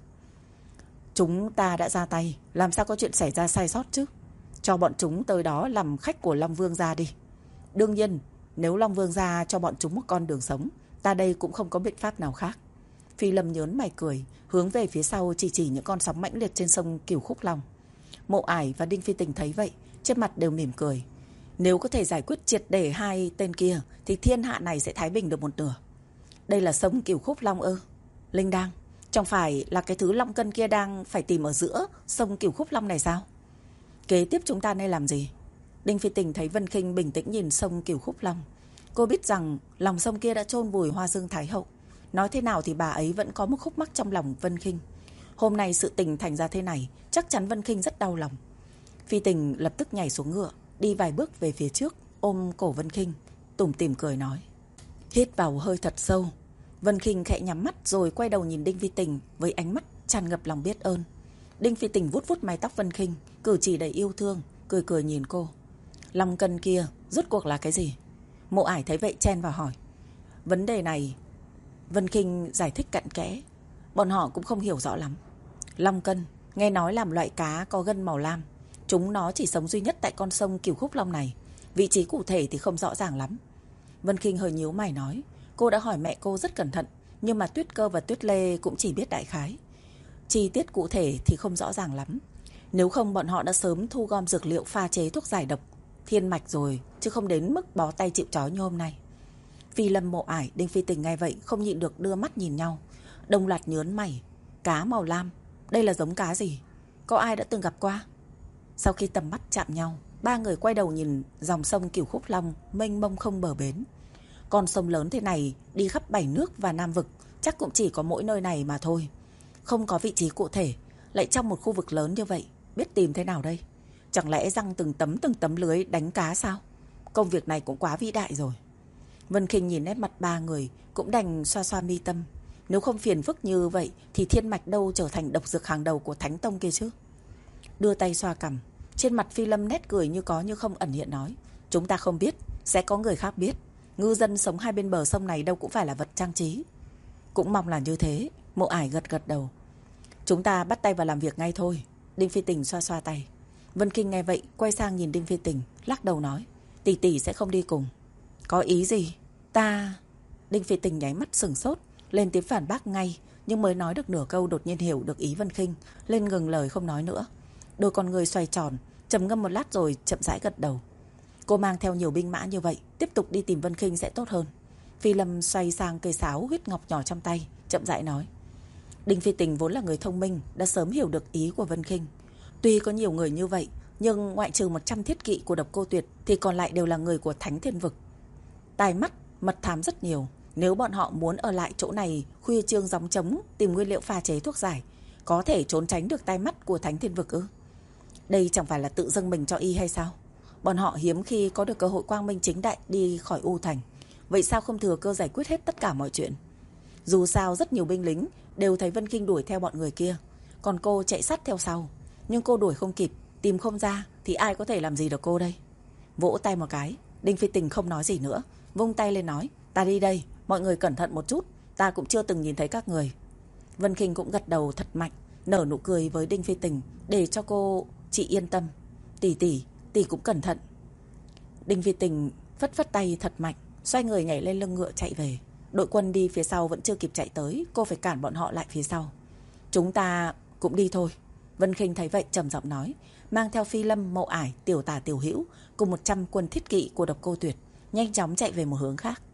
Chúng ta đã ra tay, làm sao có chuyện xảy ra sai sót chứ? Cho bọn chúng tới đó làm khách của Long Vương gia đi. Đương nhiên, nếu Long Vương gia cho bọn chúng một con đường sống, ta đây cũng không có biện pháp nào khác. Phi Lâm nhớn mày cười, hướng về phía sau chỉ chỉ những con sóng mãnh liệt trên sông Cửu Khúc Long. Mộ Ải và Đinh Phi Tình thấy vậy, trên mặt đều mỉm cười. Nếu có thể giải quyết triệt để hai tên kia, thì thiên hạ này sẽ thái bình được một nửa. Đây là sông Cửu Khúc Long ư? Linh Đang, Chẳng phải là cái thứ long cân kia đang phải tìm ở giữa sông Cửu Khúc Long này sao? Kế tiếp chúng ta nên làm gì? Đinh Phi Tình thấy Vân Khinh bình tĩnh nhìn sông Cửu Khúc Long. Cô biết rằng lòng sông kia đã chôn vùi Hoa Dương Thái Hậu. Nói thế nào thì bà ấy vẫn có một khúc mắc trong lòng Vân Khinh. Hôm nay sự tình thành ra thế này, chắc chắn Vân Khinh rất đau lòng. Phi Tình lập tức nhảy xuống ngựa, đi vài bước về phía trước, ôm cổ Vân Khinh, tủm tỉm cười nói. Hít vào hơi thật sâu. Vân Khinh khẽ nhắm mắt rồi quay đầu nhìn Đinh Phi Tình với ánh mắt tràn ngập lòng biết ơn. Đinh Phi Tình vuốt vuốt mái tóc Vân Khinh, cử chỉ đầy yêu thương, cười cười nhìn cô. Long cân kia rốt cuộc là cái gì? Mộ Ải thấy vậy chen vào hỏi. Vấn đề này Vân Khinh giải thích cặn kẽ. Bọn họ cũng không hiểu rõ lắm. Long cân nghe nói làm loại cá có gân màu lam. Chúng nó chỉ sống duy nhất tại con sông Cửu Khúc Long này. Vị trí cụ thể thì không rõ ràng lắm. Vân Khinh hơi nhíu mày nói. Cô đã hỏi mẹ cô rất cẩn thận, nhưng mà Tuyết Cơ và Tuyết Lê cũng chỉ biết đại khái. Chi tiết cụ thể thì không rõ ràng lắm. Nếu không bọn họ đã sớm thu gom dược liệu pha chế thuốc giải độc thiên mạch rồi, chứ không đến mức bó tay chịu trói như hôm nay. Phi Lâm, Mộ Ải, Đinh Phi Tình nghe vậy không nhịn được đưa mắt nhìn nhau, đồng loạt nhớn mày. Cá màu lam, đây là giống cá gì? Có ai đã từng gặp qua? Sau khi tầm mắt chạm nhau, ba người quay đầu nhìn dòng sông Cửu Khúc Long mênh mông không bờ bến. Con sông lớn thế này đi khắp bảy nước và Nam vực, chắc cũng chỉ có mỗi nơi này mà thôi. Không có vị trí cụ thể, lại trong một khu vực lớn như vậy, biết tìm thế nào đây? Chẳng lẽ răng từng tấm từng tấm lưới đánh cá sao? Công việc này cũng quá vĩ đại rồi. Vân Khinh nhìn nét mặt ba người cũng đành xoa xoa mi tâm. Nếu không phiền phức như vậy thì thiên mạch đâu trở thành độc dược hàng đầu của Thánh Tông kia chứ? Đưa tay xoa cằm, trên mặt Phi Lâm nét cười như có như không ẩn hiện nói. Chúng ta không biết, sẽ có người khác biết. Ngư dân sống hai bên bờ sông này đâu cũng phải là vật trang trí. Cũng mong là như thế. Mộ Ải gật gật đầu. Chúng ta bắt tay vào làm việc ngay thôi. Đinh Phi Tình xoa xoa tay. Vân Khinh nghe vậy quay sang nhìn Đinh Phi Tình, lắc đầu nói. Tỷ tỷ sẽ không đi cùng. Có ý gì? Ta... Đinh Phi Tình nháy mắt sừng sốt, lên tiếng phản bác ngay, nhưng mới nói được nửa câu đột nhiên hiểu được ý Vân Khinh, lên ngừng lời không nói nữa. Đôi con người xoay tròn, trầm ngâm một lát rồi chậm rãi gật đầu. Cô mang theo nhiều binh mã như vậy, tiếp tục đi tìm Vân Khinh sẽ tốt hơn. Phi Lâm xoay sang cây sáo huyết ngọc nhỏ trong tay, chậm rãi nói. Đinh Phi Tình vốn là người thông minh, đã sớm hiểu được ý của Vân Khinh. Tuy có nhiều người như vậy, nhưng ngoại trừ một trăm thiết kỵ của Độc Cô Tuyệt thì còn lại đều là người của Thánh Thiên Vực. Tai mắt, mật thám rất nhiều. Nếu bọn họ muốn ở lại chỗ này khuya trương gióng trống tìm nguyên liệu pha chế thuốc giải, có thể trốn tránh được tai mắt của Thánh Thiên Vực ư? Đây chẳng phải là tự dâng mình cho y hay sao? Bọn họ hiếm khi có được cơ hội quang minh chính đại đi khỏi U Thành. Vậy sao không thừa cơ giải quyết hết tất cả mọi chuyện? Dù sao rất nhiều binh lính đều thấy Vân Khinh đuổi theo bọn người kia, còn cô chạy sát theo sau. Nhưng cô đuổi không kịp, tìm không ra thì ai có thể làm gì được cô đây? Vỗ tay một cái, Đinh Phi Tình không nói gì nữa, vung tay lên nói. Ta đi đây, mọi người cẩn thận một chút, ta cũng chưa từng nhìn thấy các người. Vân Khinh cũng gật đầu thật mạnh, nở nụ cười với Đinh Phi Tình để cho cô chị yên tâm. Tỷ tỷ, tỷ cũng cẩn thận. Đinh Phi Tình phất phất tay thật mạnh, xoay người nhảy lên lưng ngựa chạy về. Đội quân đi phía sau vẫn chưa kịp chạy tới, cô phải cản bọn họ lại phía sau. Chúng ta cũng đi thôi. Vân Khinh thấy vậy trầm giọng nói, mang theo Phi Lâm, Mộ Ải, Tiểu Tả, Tiểu Hữu cùng một trăm quân thiết kỵ của Độc Cô Tuyệt nhanh chóng chạy về một hướng khác.